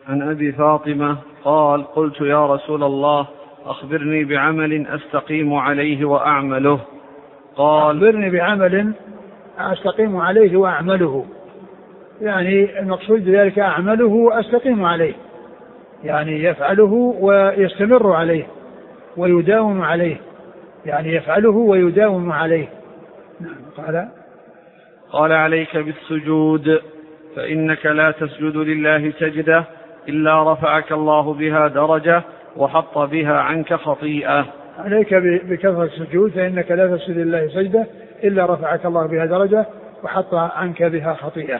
عن أبي فاطمة قال قلت يا رسول الله أخبرني بعمل أستقيم عليه وأعمله. قال أخبرني بعمل أستقيم عليه وأعمله، يعني المقصود بذلك أعمله وأستقيم عليه، يعني يفعله ويستمر عليه ويداوم عليه، يعني يفعله ويداوم عليه. نعم. قال قال عليك بالسجود فإنك لا تسجد لله سجدة إلا رفعك الله بها درجة وحط بها عنك خطيئة. عليك بكثرة السجود فإنك لا تسجد لله سجدة إلا رفعك الله بها درجة وحط عنك بها خطيئة.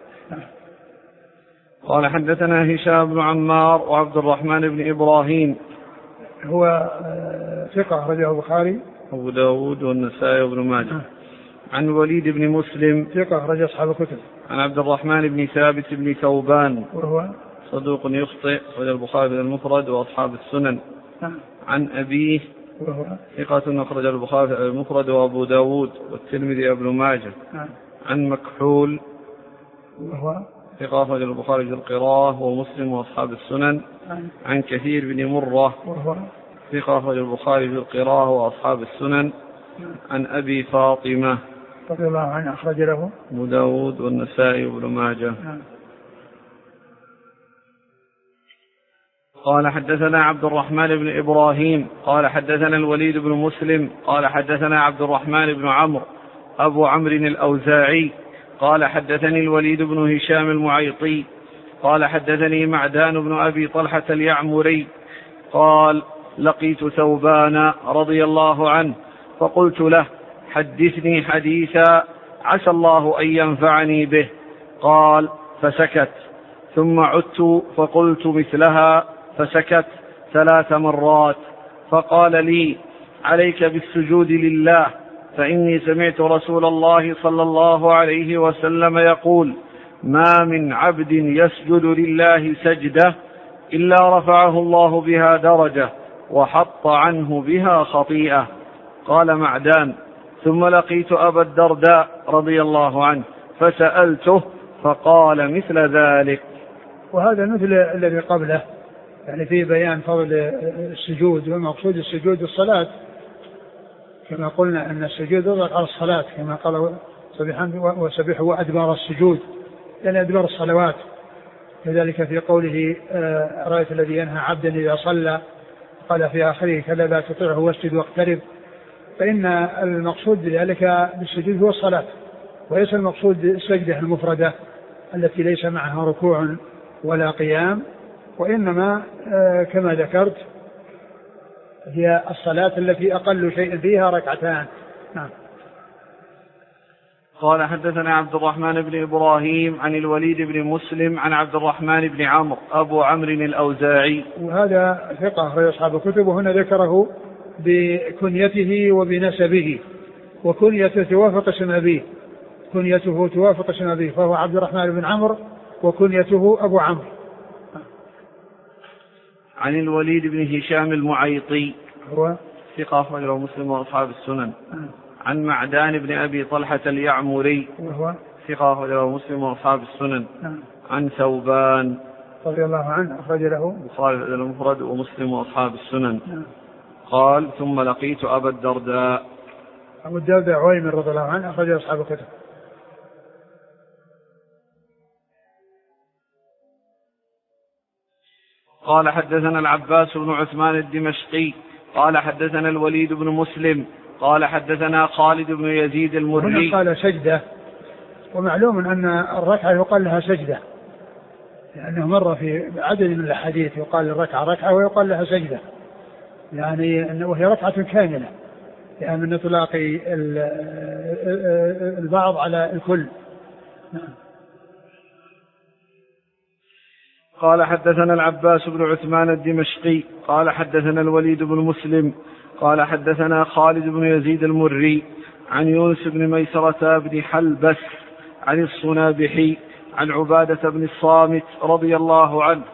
قال حدثنا هشام بن عمار وعبد الرحمن بن إبراهيم هو ثقة رجله البخاري أبو داود والنسائي وابن ماجه. عن وليد بن مسلم ثقة رجل أصحاب الكتب. عن عبد الرحمن بن ثابت بن ثوبان وهو صدوق يخطئ رجل البخاري المفرد وأصحاب السنن. عن أبيه وهو ثقة أخرج البخاري المفرد وأبو داود والترمذي وابن ماجه. عن مكحول وهو ثقة أخرج البخاري في القراءة ومسلم وأصحاب السنن. عن كثير بن مرة وهو ثقة أخرج البخاري في القراءة وأصحاب السنن. عن أبي فاطمة رضي الله عنه أخرج له أبو داود والنسائي وابن ماجه. قال حدثنا عبد الرحمن بن إبراهيم قال حدثنا الوليد بن مسلم قال حدثنا عبد الرحمن بن عمرو أبو عمرو الأوزاعي قال حدثني الوليد بن هشام المعيطي قال حدثني معدان بن أبي طلحة اليعمري قال لقيت ثوبان رضي الله عنه فقلت له حدثني حديثا عسى الله أن ينفعني به. قال فسكت، ثم عدت فقلت مثلها فسكت ثلاث مرات، فقال لي عليك بالسجود لله فإني سمعت رسول الله صلى الله عليه وسلم يقول ما من عبد يسجد لله سجدة إلا رفعه الله بها درجة وحط عنه بها خطيئة. قال معدان ثم لقيت أبا الدرداء رضي الله عنه فسألته فقال مثل ذلك. وهذا مثل الذي قبله، يعني في بيان فضل السجود، والمقصود السجود الصلاة كما قلنا أن السجود يطلق على الصلاة كما قال وسبحوا وأدبار السجود، يعني أدبار الصلوات. كذلك في قوله رأيت الذي ينهى عبدا إذا صلى قال في آخره كلا لا تطيعه واسجد واقترب. فإن المقصود بذلك بالسجود هو الصلاة، وليس المقصود السجدة المفردة التي ليس معها ركوع ولا قيام، وإنما كما ذكرت هي الصلاة التي أقل شيء فيها ركعتان. نعم. قال حدثنا عبد الرحمن بن إبراهيم عن الوليد بن مسلم عن عبد الرحمن بن عمرو أبو عمرو الأوزاعي، وهذا ثقة في أصحاب الكتب، وهنا ذكره بكنيته وبنسبه، وكنيته توافق اسم أبيه، كنيته توافق اسم أبيه فهو عبد الرحمن بن عمرو وكنيته أبو عمرو. عن الوليد بن هشام المعيطي هو ثقة أخرجه مسلم وأصحاب السنن. عن معدان بن أبي طلحة اليعمري وهو ثقة أخرجه مسلم وأصحاب السنن. عن ثوبان رضي الله عنه أخرج له البخاري المفرد ومسلم وأصحاب السنن. قال ثم لقيت أبا الدرداء أبو الدرداء عويمر رضي الله عنه أخرج أصحاب الكتب. قال حدثنا العباس بن عثمان الدمشقي قال حدثنا الوليد بن مسلم قال حدثنا خالد بن يزيد المري. هنا قال سجدة، ومعلوم أن الركعة يقال لها سجدة، لأنه مر في عدد من الحديث يقال الركعة ركعة ويقال لها سجدة، يعني وهي ركعة كاملة، يعني من إطلاق البعض على الكل. قال حدثنا العباس بن عثمان الدمشقي قال حدثنا الوليد بن مسلم قال حدثنا خالد بن يزيد المري عن يونس بن ميسرة بن حلبس عن الصنابحي عن عبادة بن الصامت رضي الله عنه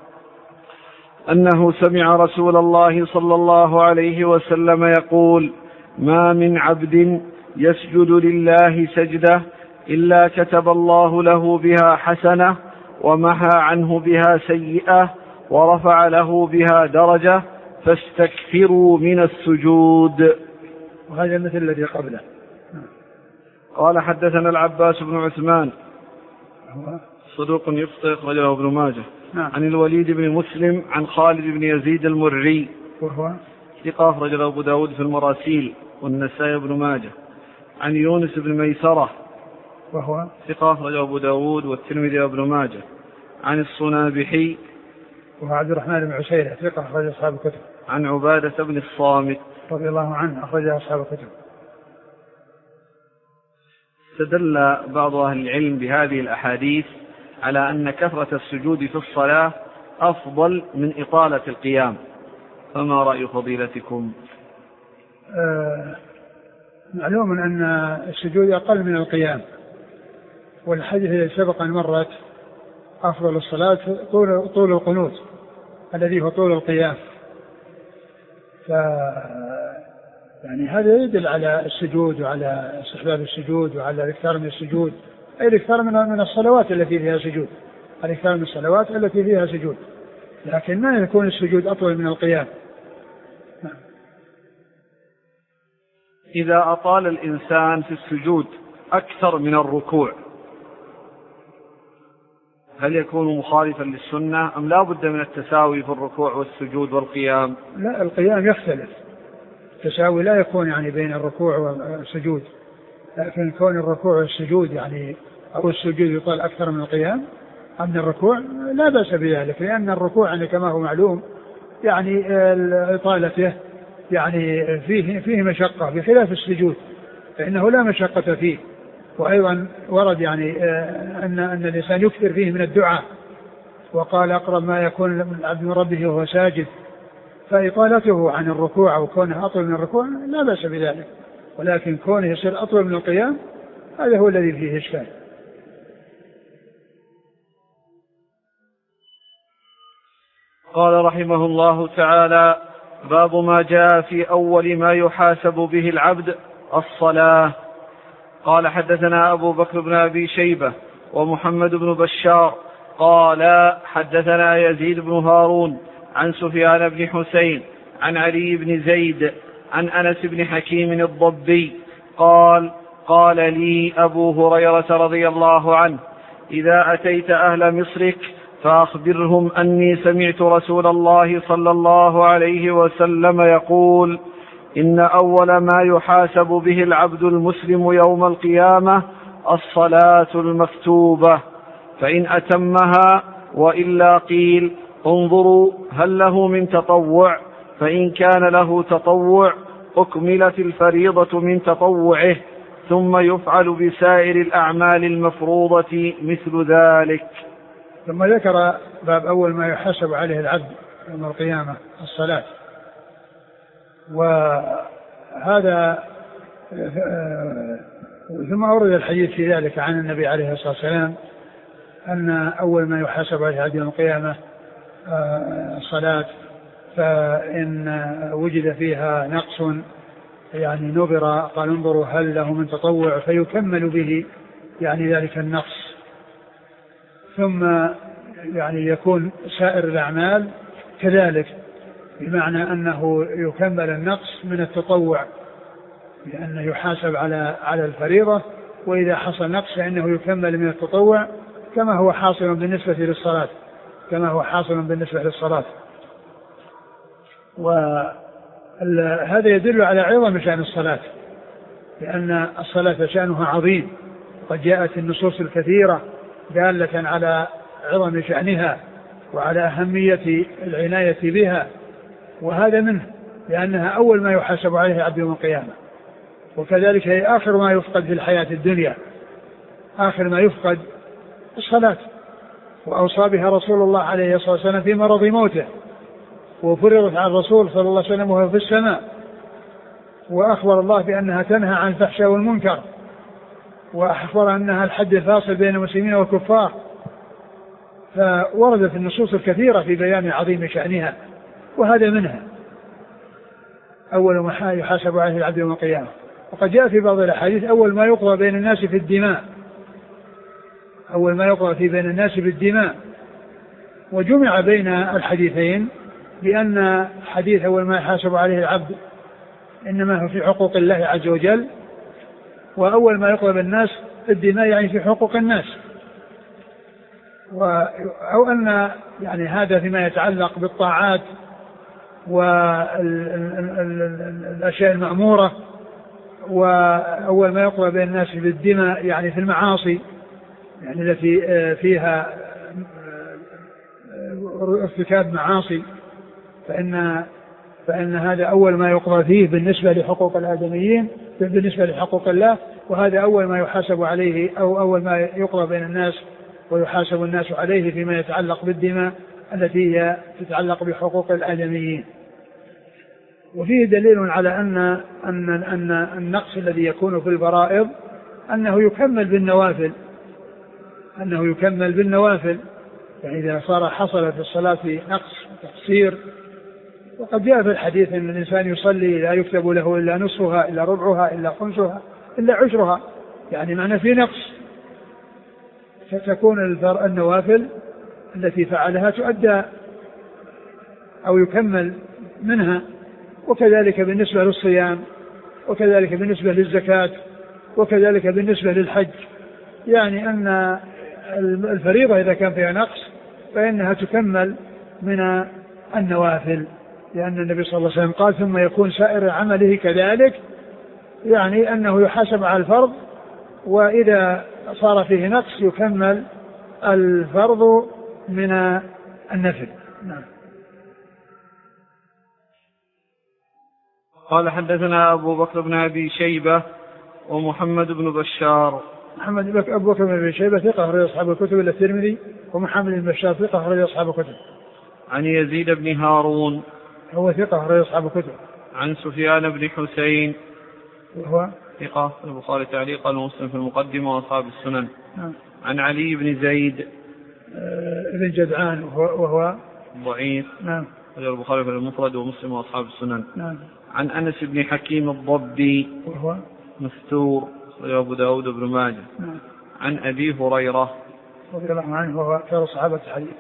أنه سمع رسول الله صلى الله عليه وسلم يقول ما من عبد يسجد لله سجدة إلا كتب الله له بها حسنة ومحى عنه بها سيئة ورفع له بها درجة، فاستكثروا من السجود. وهذا مثل الذي قبله. قال حدثنا العباس بن عثمان صدوق يخطئ أخرجه ابن ماجه. نعم. عن الوليد بن مسلم عن خالد بن يزيد المري وهو ثقة أخرجه أبو داود في المراسيل والنسائي بن ماجه. عن يونس بن ميسرة وهو ثقة أخرجه أبو داود والترمذي وابن ماجه. عن الصنابحي وهو عبد الرحمن بن عسيرة ثقة أخرج أصحاب الكتب. عن عبادة بن الصامت رضي الله عنه أخرج أصحاب الكتب. استدل بعض أهل العلم بهذه الأحاديث على أن كثرة السجود في الصلاة أفضل من إطالة القيام، فما رأي فضيلتكم؟ آه معلوم أن السجود أقل من القيام، والحديث الذي سبق أن مرت أفضل الصلاة طول, طول القنوت الذي هو طول القيام. ف يعني هذا يدل على السجود وعلى استحباب السجود وعلى الإكثار من السجود، أي الإكثار من الصلوات التي فيها سجود، الإكثار من الصلوات التي فيها سجود، لكن ما يكون السجود أطول من القيام. إذا أطال الإنسان في السجود أكثر من الركوع هل يكون مخالفا للسنة أم لا بد من التساوي في الركوع والسجود والقيام؟ لا، القيام يختلف، التساوي لا يكون يعني بين الركوع والسجود، لكن كون الركوع والسجود يعني أو السجود يطال أكثر من القيام أم من الركوع لا بأس بذلك، لأن الركوع يعني كما هو معلوم يعني إطالته يعني فيه فيه مشقة بخلاف السجود فإنه لا مشقة فيه. وأيضا ورد يعني أن أن الإنسان يكثر فيه من الدعاء، وقال أقرب ما يكون العبد من ربه وهو ساجد، فإطالته عن الركوع أو كونه أطول من الركوع لا بأس بذلك، ولكن كونه يصير أطول من القيام هذا هو الذي فيه إشكال. قال رحمه الله تعالى: باب ما جاء في أول ما يحاسب به العبد الصلاة. قال حدثنا أبو بكر بن أبي شيبة ومحمد بن بشار قال حدثنا يزيد بن هارون عن سفيان بن حسين عن علي بن زيد عن أنس بن حكيم الضبي قال قال لي أبو هريرة رضي الله عنه: إذا أتيت أهل مصرك فأخبرهم أني سمعت رسول الله صلى الله عليه وسلم يقول: إن أول ما يحاسب به العبد المسلم يوم القيامة الصلاة المكتوبة، فإن أتمها وإلا قيل: انظروا هل له من تطوع، فإن كان له تطوع أكملت الفريضة من تطوعه، ثم يفعل بسائر الأعمال المفروضة مثل ذلك. ثم ذكر باب أول ما يحاسب عليه العبد يوم القيامة الصلاة، وهذا ثم أورد الحديث في ذلك عن النبي عليه الصلاة والسلام أن أول ما يحاسب عليه العبد يوم القيامة الصلاة، فإن وجد فيها نقص يعني نظر قال انظروا هل له من تطوع فيكمل به يعني ذلك النقص، ثم يعني يكون سائر الأعمال كذلك، بمعنى أنه يكمل النقص من التطوع لأنه يحاسب على على الفريضة، وإذا حصل نقص فإنه يكمل من التطوع كما هو حاصل بالنسبة للصلاة كما هو حاصل بالنسبة للصلاة. وهذا يدل على عظم شأن الصلاة، لأن الصلاة شأنها عظيم، قد جاءت النصوص الكثيرة دالة على عظم شأنها وعلى أهمية العناية بها، وهذا منه لأنها أول ما يحاسب عليه العبد يوم القيامة، وكذلك هي آخر ما يفقد في الحياة الدنيا، آخر ما يفقد الصلاة، وأوصى بها رسول الله عليه الصلاة والسلام في مرض موته، وفرضت على الرسول صلى الله عليه وسلم وهو في السماء، وأخبر الله بأنها تنهى عن الفحشاء والمنكر، وأخبر أنها الحد الفاصل بين المسلمين والكفار، فوردت النصوص الكثيرة في بيان عظيم شأنها، وهذا منها أول ما يحاسب عليه العبد يوم القيامة. وقد جاء في بعض الأحاديث أول ما يقضى بين الناس في الدماء، أول ما يقضى فيه بين الناس بالدماء. وجمع بين الحديثين بأن حديث أول ما يحاسب عليه العبد إنما هو في حقوق الله عز وجل، وأول ما يقضى بالناس الدماء يعني في حقوق الناس. أو أن يعني هذا فيما يتعلق بالطاعات والأشياء المأمورة، وأول ما يقضى بين الناس بالدماء يعني في المعاصي يعني التي فيها ارتكاب معاصي، فإن فإن هذا أول ما يقضى فيه بالنسبة لحقوق الآدميين بالنسبة لحقوق الله، وهذا أول ما يحاسب عليه أو أول ما يقضى بين الناس ويحاسب الناس عليه فيما يتعلق بالدماء التي هي تتعلق بحقوق الآدميين. وفيه دليل على أن أن أن النقص الذي يكون في الفرائض أنه يكمل بالنوافل أنه يكمل بالنوافل يعني إذا صار حصل في الصلاة نقص تقصير. وقد جاء في الحديث أن الإنسان يصلي لا يكتب له إلا نصفها إلا ربعها إلا خمسها إلا عشرها، يعني معنى في نقص، فتكون النوافل التي فعلها تؤدى أو يكمل منها. وكذلك بالنسبة للصيام، وكذلك بالنسبة للزكاة، وكذلك بالنسبة للحج، يعني أن الفريضة إذا كان فيها نقص فإنها تكمل من النوافل، لأن النبي صلى الله عليه وسلم قال ثم يكون سائر عمله كذلك، يعني أنه يحاسب على الفرض، وإذا صار فيه نقص يكمل الفرض من النفل. نعم. قال حدثنا أبو بكر بن أبي شيبة ومحمد بن بشار. محمد أبو بكر بن أبي شيبة ثقة أخرج أصحاب الكتب إلا الترمذي، ومحمد بن بشار ثقة أخرج أصحاب الكتب. عن يزيد بن هارون هو ثقة أخرج أصحاب الكتب. عن سفيان بن حسين وهو ثقة البخاري تعليقا ومسلم في المقدمة وأصحاب السنن. نعم. عن علي بن زيد ابن جدعان وهو, وهو ضعيف. نعم. البخاري في المفرد ومسلم وأصحاب السنن. نعم. عن أنس بن حكيم الضبي وهو مستور أبو داود بن ماجه. نعم. عن أبي هريرة رضي الله عنه وهو خير صحابة الحديث.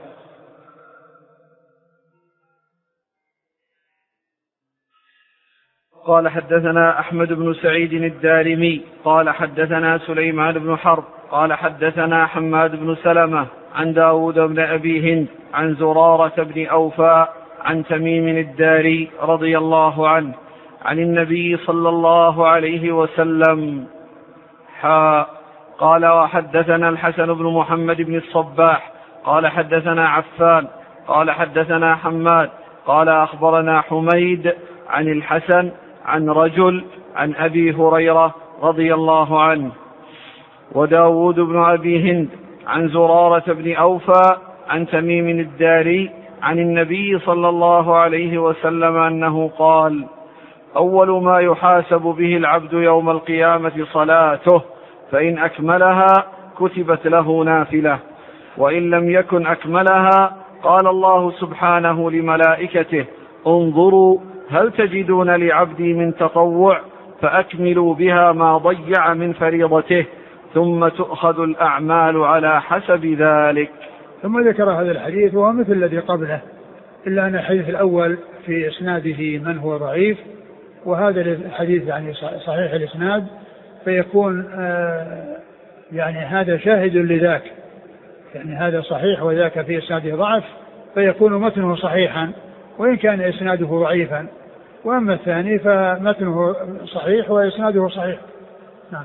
قال حدثنا أحمد بن سعيد الدارمي قال حدثنا سليمان بن حرب قال حدثنا حماد بن سلمة عن داود بن أبي هند عن زرارة بن أوفى عن تميم الداري رضي الله عنه عن النبي صلى الله عليه وسلم حا قال وحدثنا الحسن بن محمد بن الصباح قال حدثنا عفان قال حدثنا حماد قال أخبرنا حميد عن الحسن عن رجل عن أبي هريرة رضي الله عنه وداود بن أبي هند عن زرارة بن أوفى عن تميم الداري عن النبي صلى الله عليه وسلم أنه قال أول ما يحاسب به العبد يوم القيامة صلاته فإن أكملها كتبت له نافلة وإن لم يكن أكملها قال الله سبحانه لملائكته انظروا هل تجدون لعبدي من تطوع فأكملوا بها ما ضيع من فريضته ثم تؤخذ الأعمال على حسب ذلك. ثم ذكر هذا الحديث وهو مثل الذي قبله إلا أن الحديث الأول في إسناده من هو ضعيف، وهذا الحديث يعني صحيح الإسناد، فيكون آه يعني هذا شاهد لذاك، يعني هذا صحيح وذاك في إسناده ضعف، فيكون متنه صحيحا وإن كان إسناده ضعيفا. وأما الثاني فمتنه صحيح وإسناده صحيح. نعم.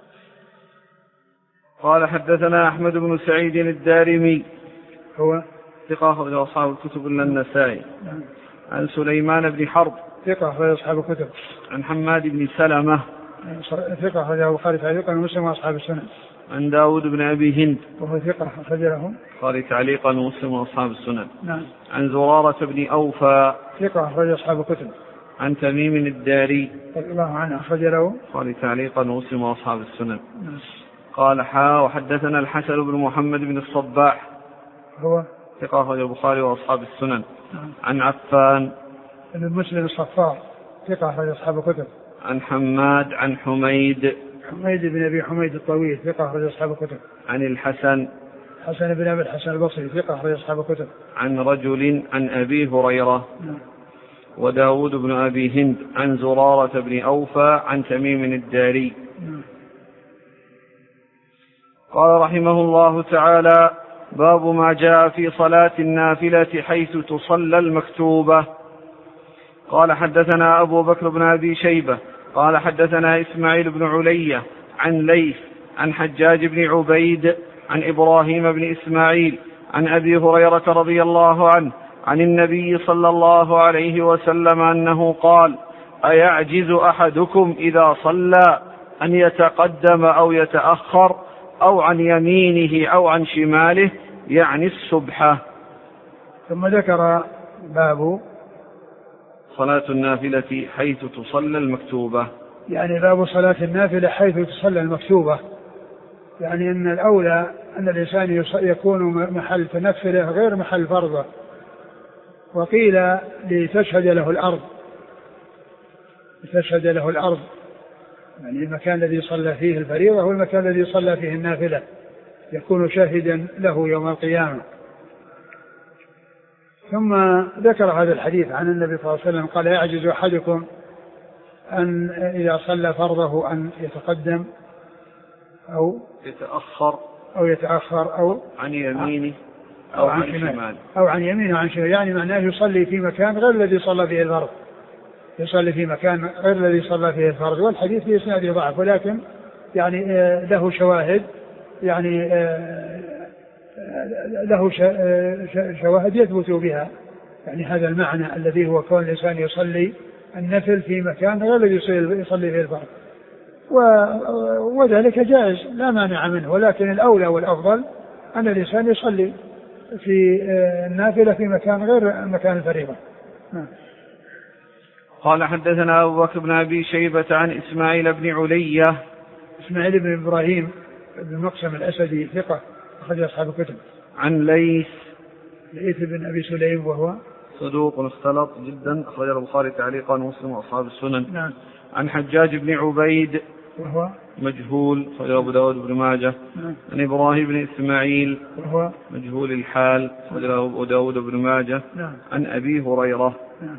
قال حدثنا أحمد بن سعيد الدارمي هو ثقة أخرج أصحاب الكتب إلا النسائي. نعم. عن سليمان بن حرب ثقة أخرج أصحاب الكتب. عن حماد بن سلمة ثقة أخرج البخاري تعليقا ومسلم وأصحاب السنن. عن داود بن أبي هند وهو ثقة أخرج له البخاري تعليقا ومسلم وأصحاب السنن. نعم. عن زرارة بن أوفى ثقة أخرج أصحاب الكتب. عن تميم الداري رضي الله عنه أخرج له البخاري تعليقا ومسلم وأصحاب السنن. نعم. قال حا وحدثنا الحسن بن محمد بن الصباح هو ثقة أخرج البخاري وأصحاب السنن. نعم. عن عفان بن مسلم الصفار ثقة أخرج أصحاب الكتب. عن حماد عن حميد حميد بن أبي حميد الطويل ثقة أخرج أصحاب الكتب. عن الحسن حسن بن أبي الحسن البصري ثقة أخرج أصحاب الكتب. عن رجل عن أبي هريرة. نعم. وداود بن أبي هند عن زرارة بن أوفى عن تميم الداري. نعم. قال رحمه الله تعالى: باب ما جاء في صلاة النافلة حيث تصلى المكتوبة. قال حدثنا أبو بكر بن أبي شيبة قال حدثنا إسماعيل بن علية عن ليث عن حجاج بن عبيد عن إبراهيم بن إسماعيل عن أبي هريرة رضي الله عنه عن النبي صلى الله عليه وسلم أنه قال: أيعجز أحدكم إذا صلى أن يتقدم أو يتأخر أو عن يمينه أو عن شماله، يعني السبحة. ثم ذكر باب صلاة النافلة حيث تصلى المكتوبة، يعني باب صلاة النافلة حيث تصلى المكتوبة، يعني أن الأولى أن الإنسان يكون محل تنفله غير محل فرضه. وقيل لتشهد له الأرض، لتشهد له الأرض يعني المكان الذي صلى فيه الفريضة والمكان الذي صلى فيه النافلة يكون شاهدا له يوم القيامة. ثم ذكر هذا الحديث عن النبي صلى الله عليه وسلم قال: يعجز أحدكم أن إذا صلى فرضه أن يتقدم أو يتأخر أو يتأخر أو عن يمينه أو, أو عن شماله أو عن يمينه وعن شماله، يعني معناه يصلي في مكان غير الذي صلى فيه الفرض، يصلي في مكان غير الذي صلى فيه الفرض. والحديث في إسناده ضعف، ولكن يعني له شواهد، يعني له شواهد يثبت بها يعني هذا المعنى الذي هو كون الإنسان يصلي النفل في مكان غير الذي يصلي فيه الفرض، وذلك جائز لا مانع منه، ولكن الأولى والأفضل أن الإنسان يصلي في النافلة في مكان غير مكان الفريضة. قال حدثنا أبو بكر بن أبي شيبة عن إسماعيل بن علية. إسماعيل بن إبراهيم بن مقسم الأسدي ثقة أخرج أصحاب الكتب. عن ليث ليث بن أبي سليم وهو صدوق اختلط جدا أخرج البخاري تعليقا ومسلم وأصحاب السنن. نعم. عن حجاج بن عبيد وهو مجهول أخرج أبو داود بن ماجه. نعم. عن إبراهيم بن إسماعيل وهو مجهول الحال أخرج أبو داود بن ماجه. نعم. عن أبي هريرة. نعم.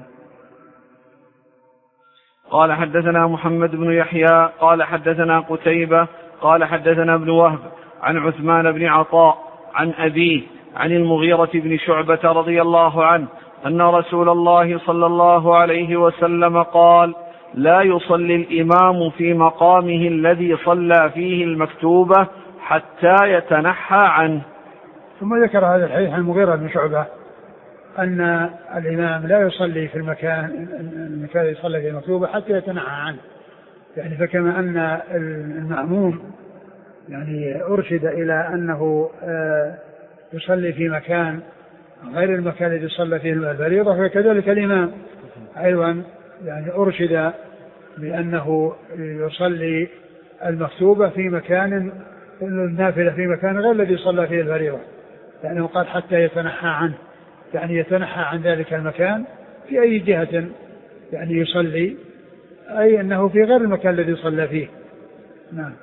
قال حدثنا محمد بن يحيى قال حدثنا قتيبة قال حدثنا ابن وهب عن عثمان بن عطاء عن أبيه عن المغيرة بن شعبة رضي الله عنه أن رسول الله صلى الله عليه وسلم قال: لا يصلي الإمام في مقامه الذي صلى فيه المكتوبة حتى يتنحى عنه. ثم ذكر هذا الحديث عن المغيرة بن شعبة أن الإمام لا يصلي في المكان المكان الذي صلى فيه المكتوبة حتى يتنحى عنه، يعني فكما أن المأموم يعني أرشد إلى أنه يصلي في مكان غير المكان الذي صلى فيه الفريضة، فكذلك الإمام أيضا يعني أرشد بأنه يصلي المكتوبة في مكان النافلة في مكان غير الذي صلى فيه الفريضة، لأنه قال حتى يتنحى عنه، يعني يتنحى عن ذلك المكان في أي جهة يعني يصلي، أي أنه في غير المكان الذي صلى فيه. نعم.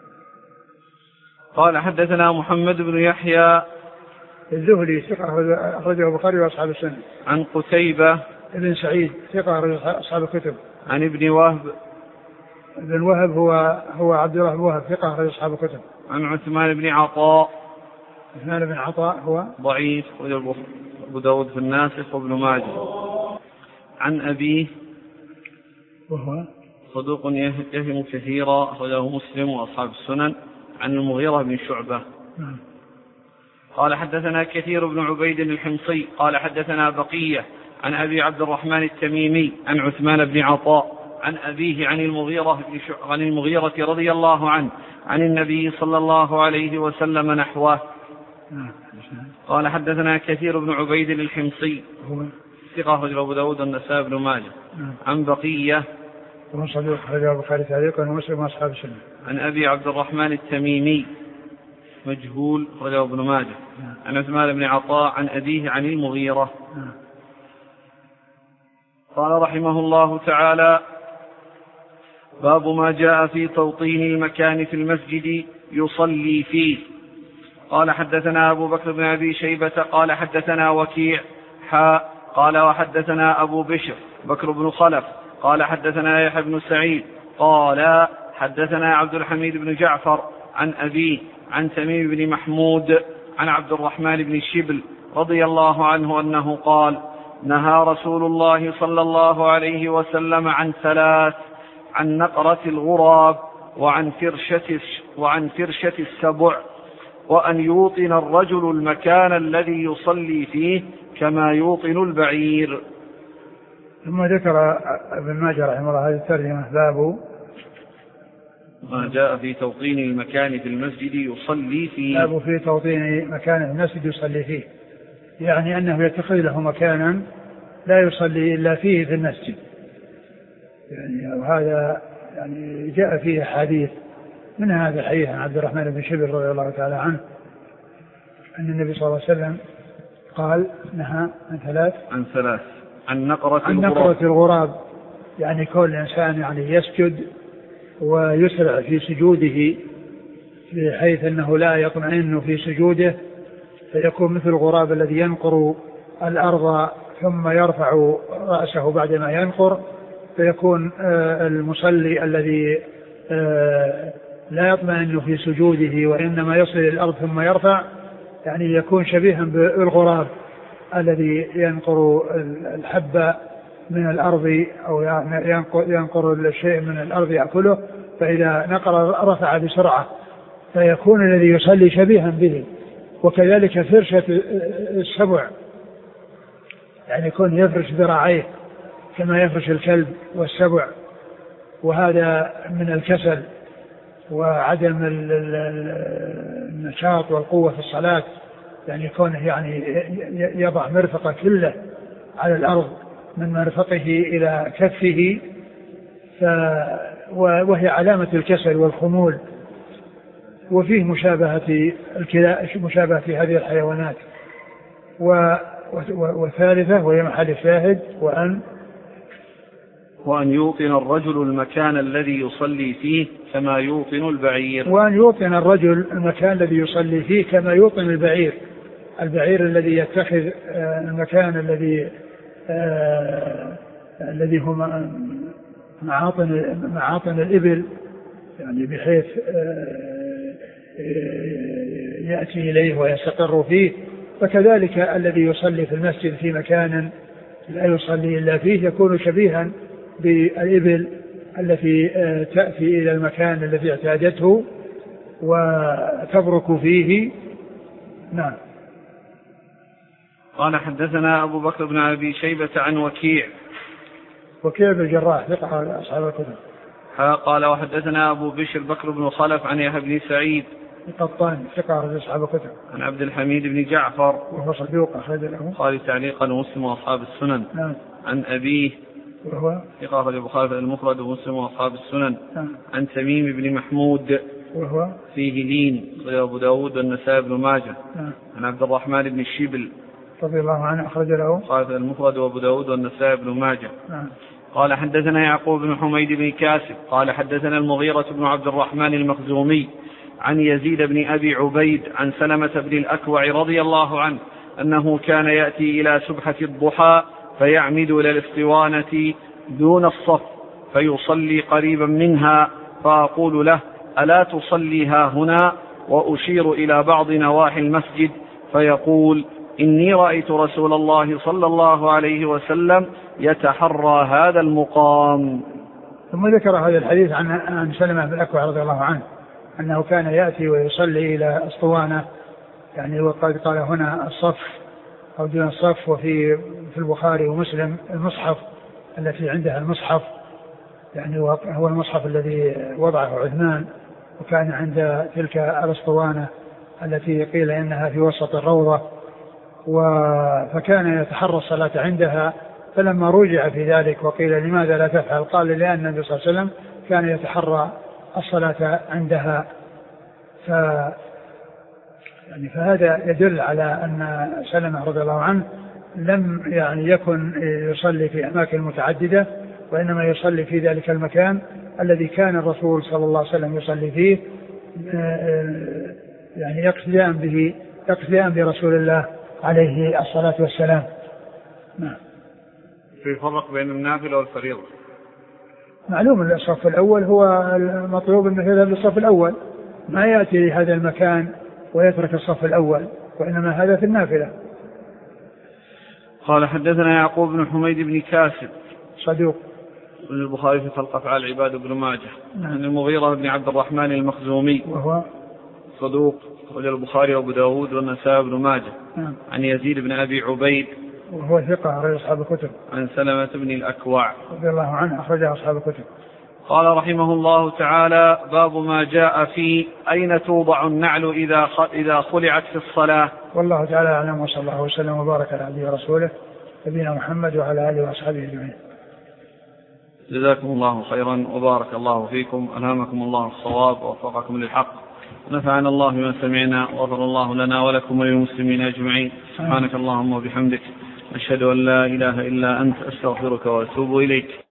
قال حدثنا محمد بن يحيى الزهري ثقة أخرجه البخاري وأصحاب السنة. عن قتيبة ابن سعيد ثقة أخرج أصحاب الكتب. عن ابن وهب ابن وهب هو هو عبد الله بن وهب ثقة أخرج أصحاب الكتب. عن عثمان بن عطاء عثمان بن عطاء هو ضعيف أبو داود في الناسخ وابن ماجه. عن أبيه وهو صدوق يهم كثيرا أخرجه مسلم وأصحاب السنن. عن المغيرة بن شعبة. نعم. قال حدثنا كثير بن عبيد الحمصي قال حدثنا بقية عن أبي عبد الرحمن التميمي عن عثمان بن عطاء عن أبيه عن المغيرة, عن المغيرة رضي الله عنه عن النبي صلى الله عليه وسلم نحوه. قال حدثنا كثير بن عبيد الحمصي ثقة أخرجه أبو داود والنسائي بن ماجه. عن بقية وهو صديق أخرجه البخاري تعليقا ومسلم وأصحاب السنة. عن أبي عبد الرحمن التميمي مجهول أخرجه ابن ماجه. عن عثمان بن عطاء عن أبيه عن المغيرة. قال رحمه الله تعالى: باب ما جاء في توطين المكان في المسجد يصلي فيه. قال حدثنا أبو بكر بن أبي شيبة قال حدثنا وكيع حاء قال وحدثنا أبو بشر بكر بن خلف قال حدثنا يحيى بن سعيد قال حدثنا عبد الحميد بن جعفر عن أبيه عن تميم بن محمود عن عبد الرحمن بن الشبل رضي الله عنه أنه قال نهى رسول الله صلى الله عليه وسلم عن ثلاث: عن نقرة الغراب وعن فرشة, وعن فرشة السبع وأن يوطن الرجل المكان الذي يصلي فيه كما يوطن البعير. ثم ذكر ابن ماجه رحمه الله هذه الترجمة: باب ما جاء في توطين المكان في المسجد يصلي فيه. باب في توطين مكان المسجد يصلي فيه، يعني أنه يتخذ له مكانا لا يصلي إلا فيه في المسجد. يعني وهذا يعني جاء فيه حديث، من هذا الحديث عن عبد الرحمن بن شبل رضي الله تعالى عنه أن النبي صلى الله عليه وسلم قال نهى عن ثلاث عن ثلاث عن نقرة عن نقرة الغراب، يعني كل إنسان يعني يسجد ويسرع في سجوده بحيث أنه لا يطمئن في سجوده، فيكون مثل الغراب الذي ينقر الأرض ثم يرفع رأسه بعدما ينقر، فيكون المصلي الذي لا يطمئن في سجوده وإنما يصل إلى الأرض ثم يرفع، يعني يكون شبيها بالغراب الذي ينقر الحب من الأرض أو ينقر الشيء من الأرض يأكله، فإذا نقر رفع بسرعة، فيكون الذي يصلي شبيها به. وكذلك فرشة السبع، يعني يكون يفرش ذراعيه كما يفرش الكلب والسبع، وهذا من الكسل وعدم النشاط والقوة في الصلاة، يعني يكون يعني يضع مرفقه كله على الأرض من مرفقه إلى كفه، وهي علامة الكسل والخمول. وفيه مشابهة مشابهة في هذه الحيوانات. والثالثة وهي محل الشاهد: وأن وأن يوطن الرجل المكان الذي يصلي فيه كما يوطن البعير. وأن يوطن الرجل المكان الذي يصلي فيه كما يوطن البعير، البعير الذي يتخذ المكان الذي آه الذي هو معاطن معاطن الإبل، يعني بحيث آه يأتي إليه ويستقر فيه. فكذلك الذي يصلي في المسجد في مكان لا يصلي إلا فيه يكون شبيها بالإبل التي تأتي إلى المكان الذي اعتادته وتبرك فيه. نعم. قال حدثنا أبو بكر بن أبي شيبة عن وكيع وكيع بن الجراح ثقة أصحاب الكتب. قال وحدثنا أبو بشر بكر بن خلف عن يحيى بن سعيد القطان ثقة أصحاب الكتب. عن عبد الحميد بن جعفر وهو صدوق أخرج له قال تعليقا ومسلم وأصحاب السنن. نعم. عن أبيه وهو ثقة أخرج البخاري المفرد ومسلم وأصحاب السنن. نعم. عن تميم بن محمود وهو فيه لين أبو داود والنسائي بن ماجه. نعم. عن عبد الرحمن بن الشبل رضي الله عنه أخرج له البخاري المفرد وأبو داود والنسائي بن ماجه. نعم. قال حدثنا يعقوب بن حميد بن كاسب قال حدثنا المغيرة بن عبد الرحمن المخزومي عن يزيد بن أبي عبيد عن سلمة بن الأكوع رضي الله عنه أنه كان يأتي إلى سبحة الضحى فيعمد إلى الاسطوانة دون الصف فيصلي قريبا منها، فأقول له: ألا تصلي ها هنا؟ وأشير إلى بعض نواحي المسجد، فيقول: إني رأيت رسول الله صلى الله عليه وسلم يتحرى هذا المقام. ثم ذكر هذا الحديث عن عن سلمة بن الأكوع رضي الله عنه أنه كان يأتي ويصلي إلى أسطوانة، يعني وقد قال هنا الصف أو دون الصف، وفي في البخاري ومسلم المصحف التي عندها المصحف، يعني هو المصحف الذي وضعه عثمان وكان عند تلك الأسطوانة التي قيل إنها في وسط الروضة، فكان يتحرى الصلاة عندها. فلما رجع في ذلك وقيل لماذا لا تفعل؟ قال: لأن النبي صلى الله عليه وسلم كان يتحرى الصلاة عندها. ف يعني فهذا يدل على أن سلمة رضي الله عنه لم يعني يكن يصلي في أماكن متعددة، وإنما يصلي في ذلك المكان الذي كان الرسول صلى الله عليه وسلم يصلي فيه يعني يقتداء به يقتداء برسول الله عليه الصلاة والسلام. نعم. في فرق بين النافلة والفريضة؟ معلوم أن الصف الأول هو المطلوب أنه يذهب للصف الأول، ما يأتي لهذا المكان ويترك الصف الأول، وإنما هذا في النافلة. قال حدثنا يعقوب بن حميد بن كاسب صدوق البخاري في خلق أفعال العباد بن ماجه. نعم. عن المغيرة بن عبد الرحمن المخزومي وهو صدوق وجه البخاري وابو داود والنسائي بن ماجه. نعم. عن يزيد بن أبي عبيد وهو ثقة أخرج أصحاب الكتب. عن سلمة بن الأكوع رضي الله عنه أخرج أصحاب الكتب. قال رحمه الله تعالى: باب ما جاء في أين توضع النعل إذا إذا خلعت في الصلاة. والله تعالى أعلم، وصلى الله وسلم وبارك على عبده ورسوله نبينا محمد وعلى آله وأصحابه أجمعين. جزاكم الله خيرا وبارك الله فيكم، ألهمكم الله الصواب ووفقكم للحق، نفعنا الله بما سمعنا وغفر الله لنا ولكم وللمسلمين أجمعين. سبحانك اللهم وبحمدك، أشهد أن لا إله إلا أنت، أستغفرك وأتوب إليك.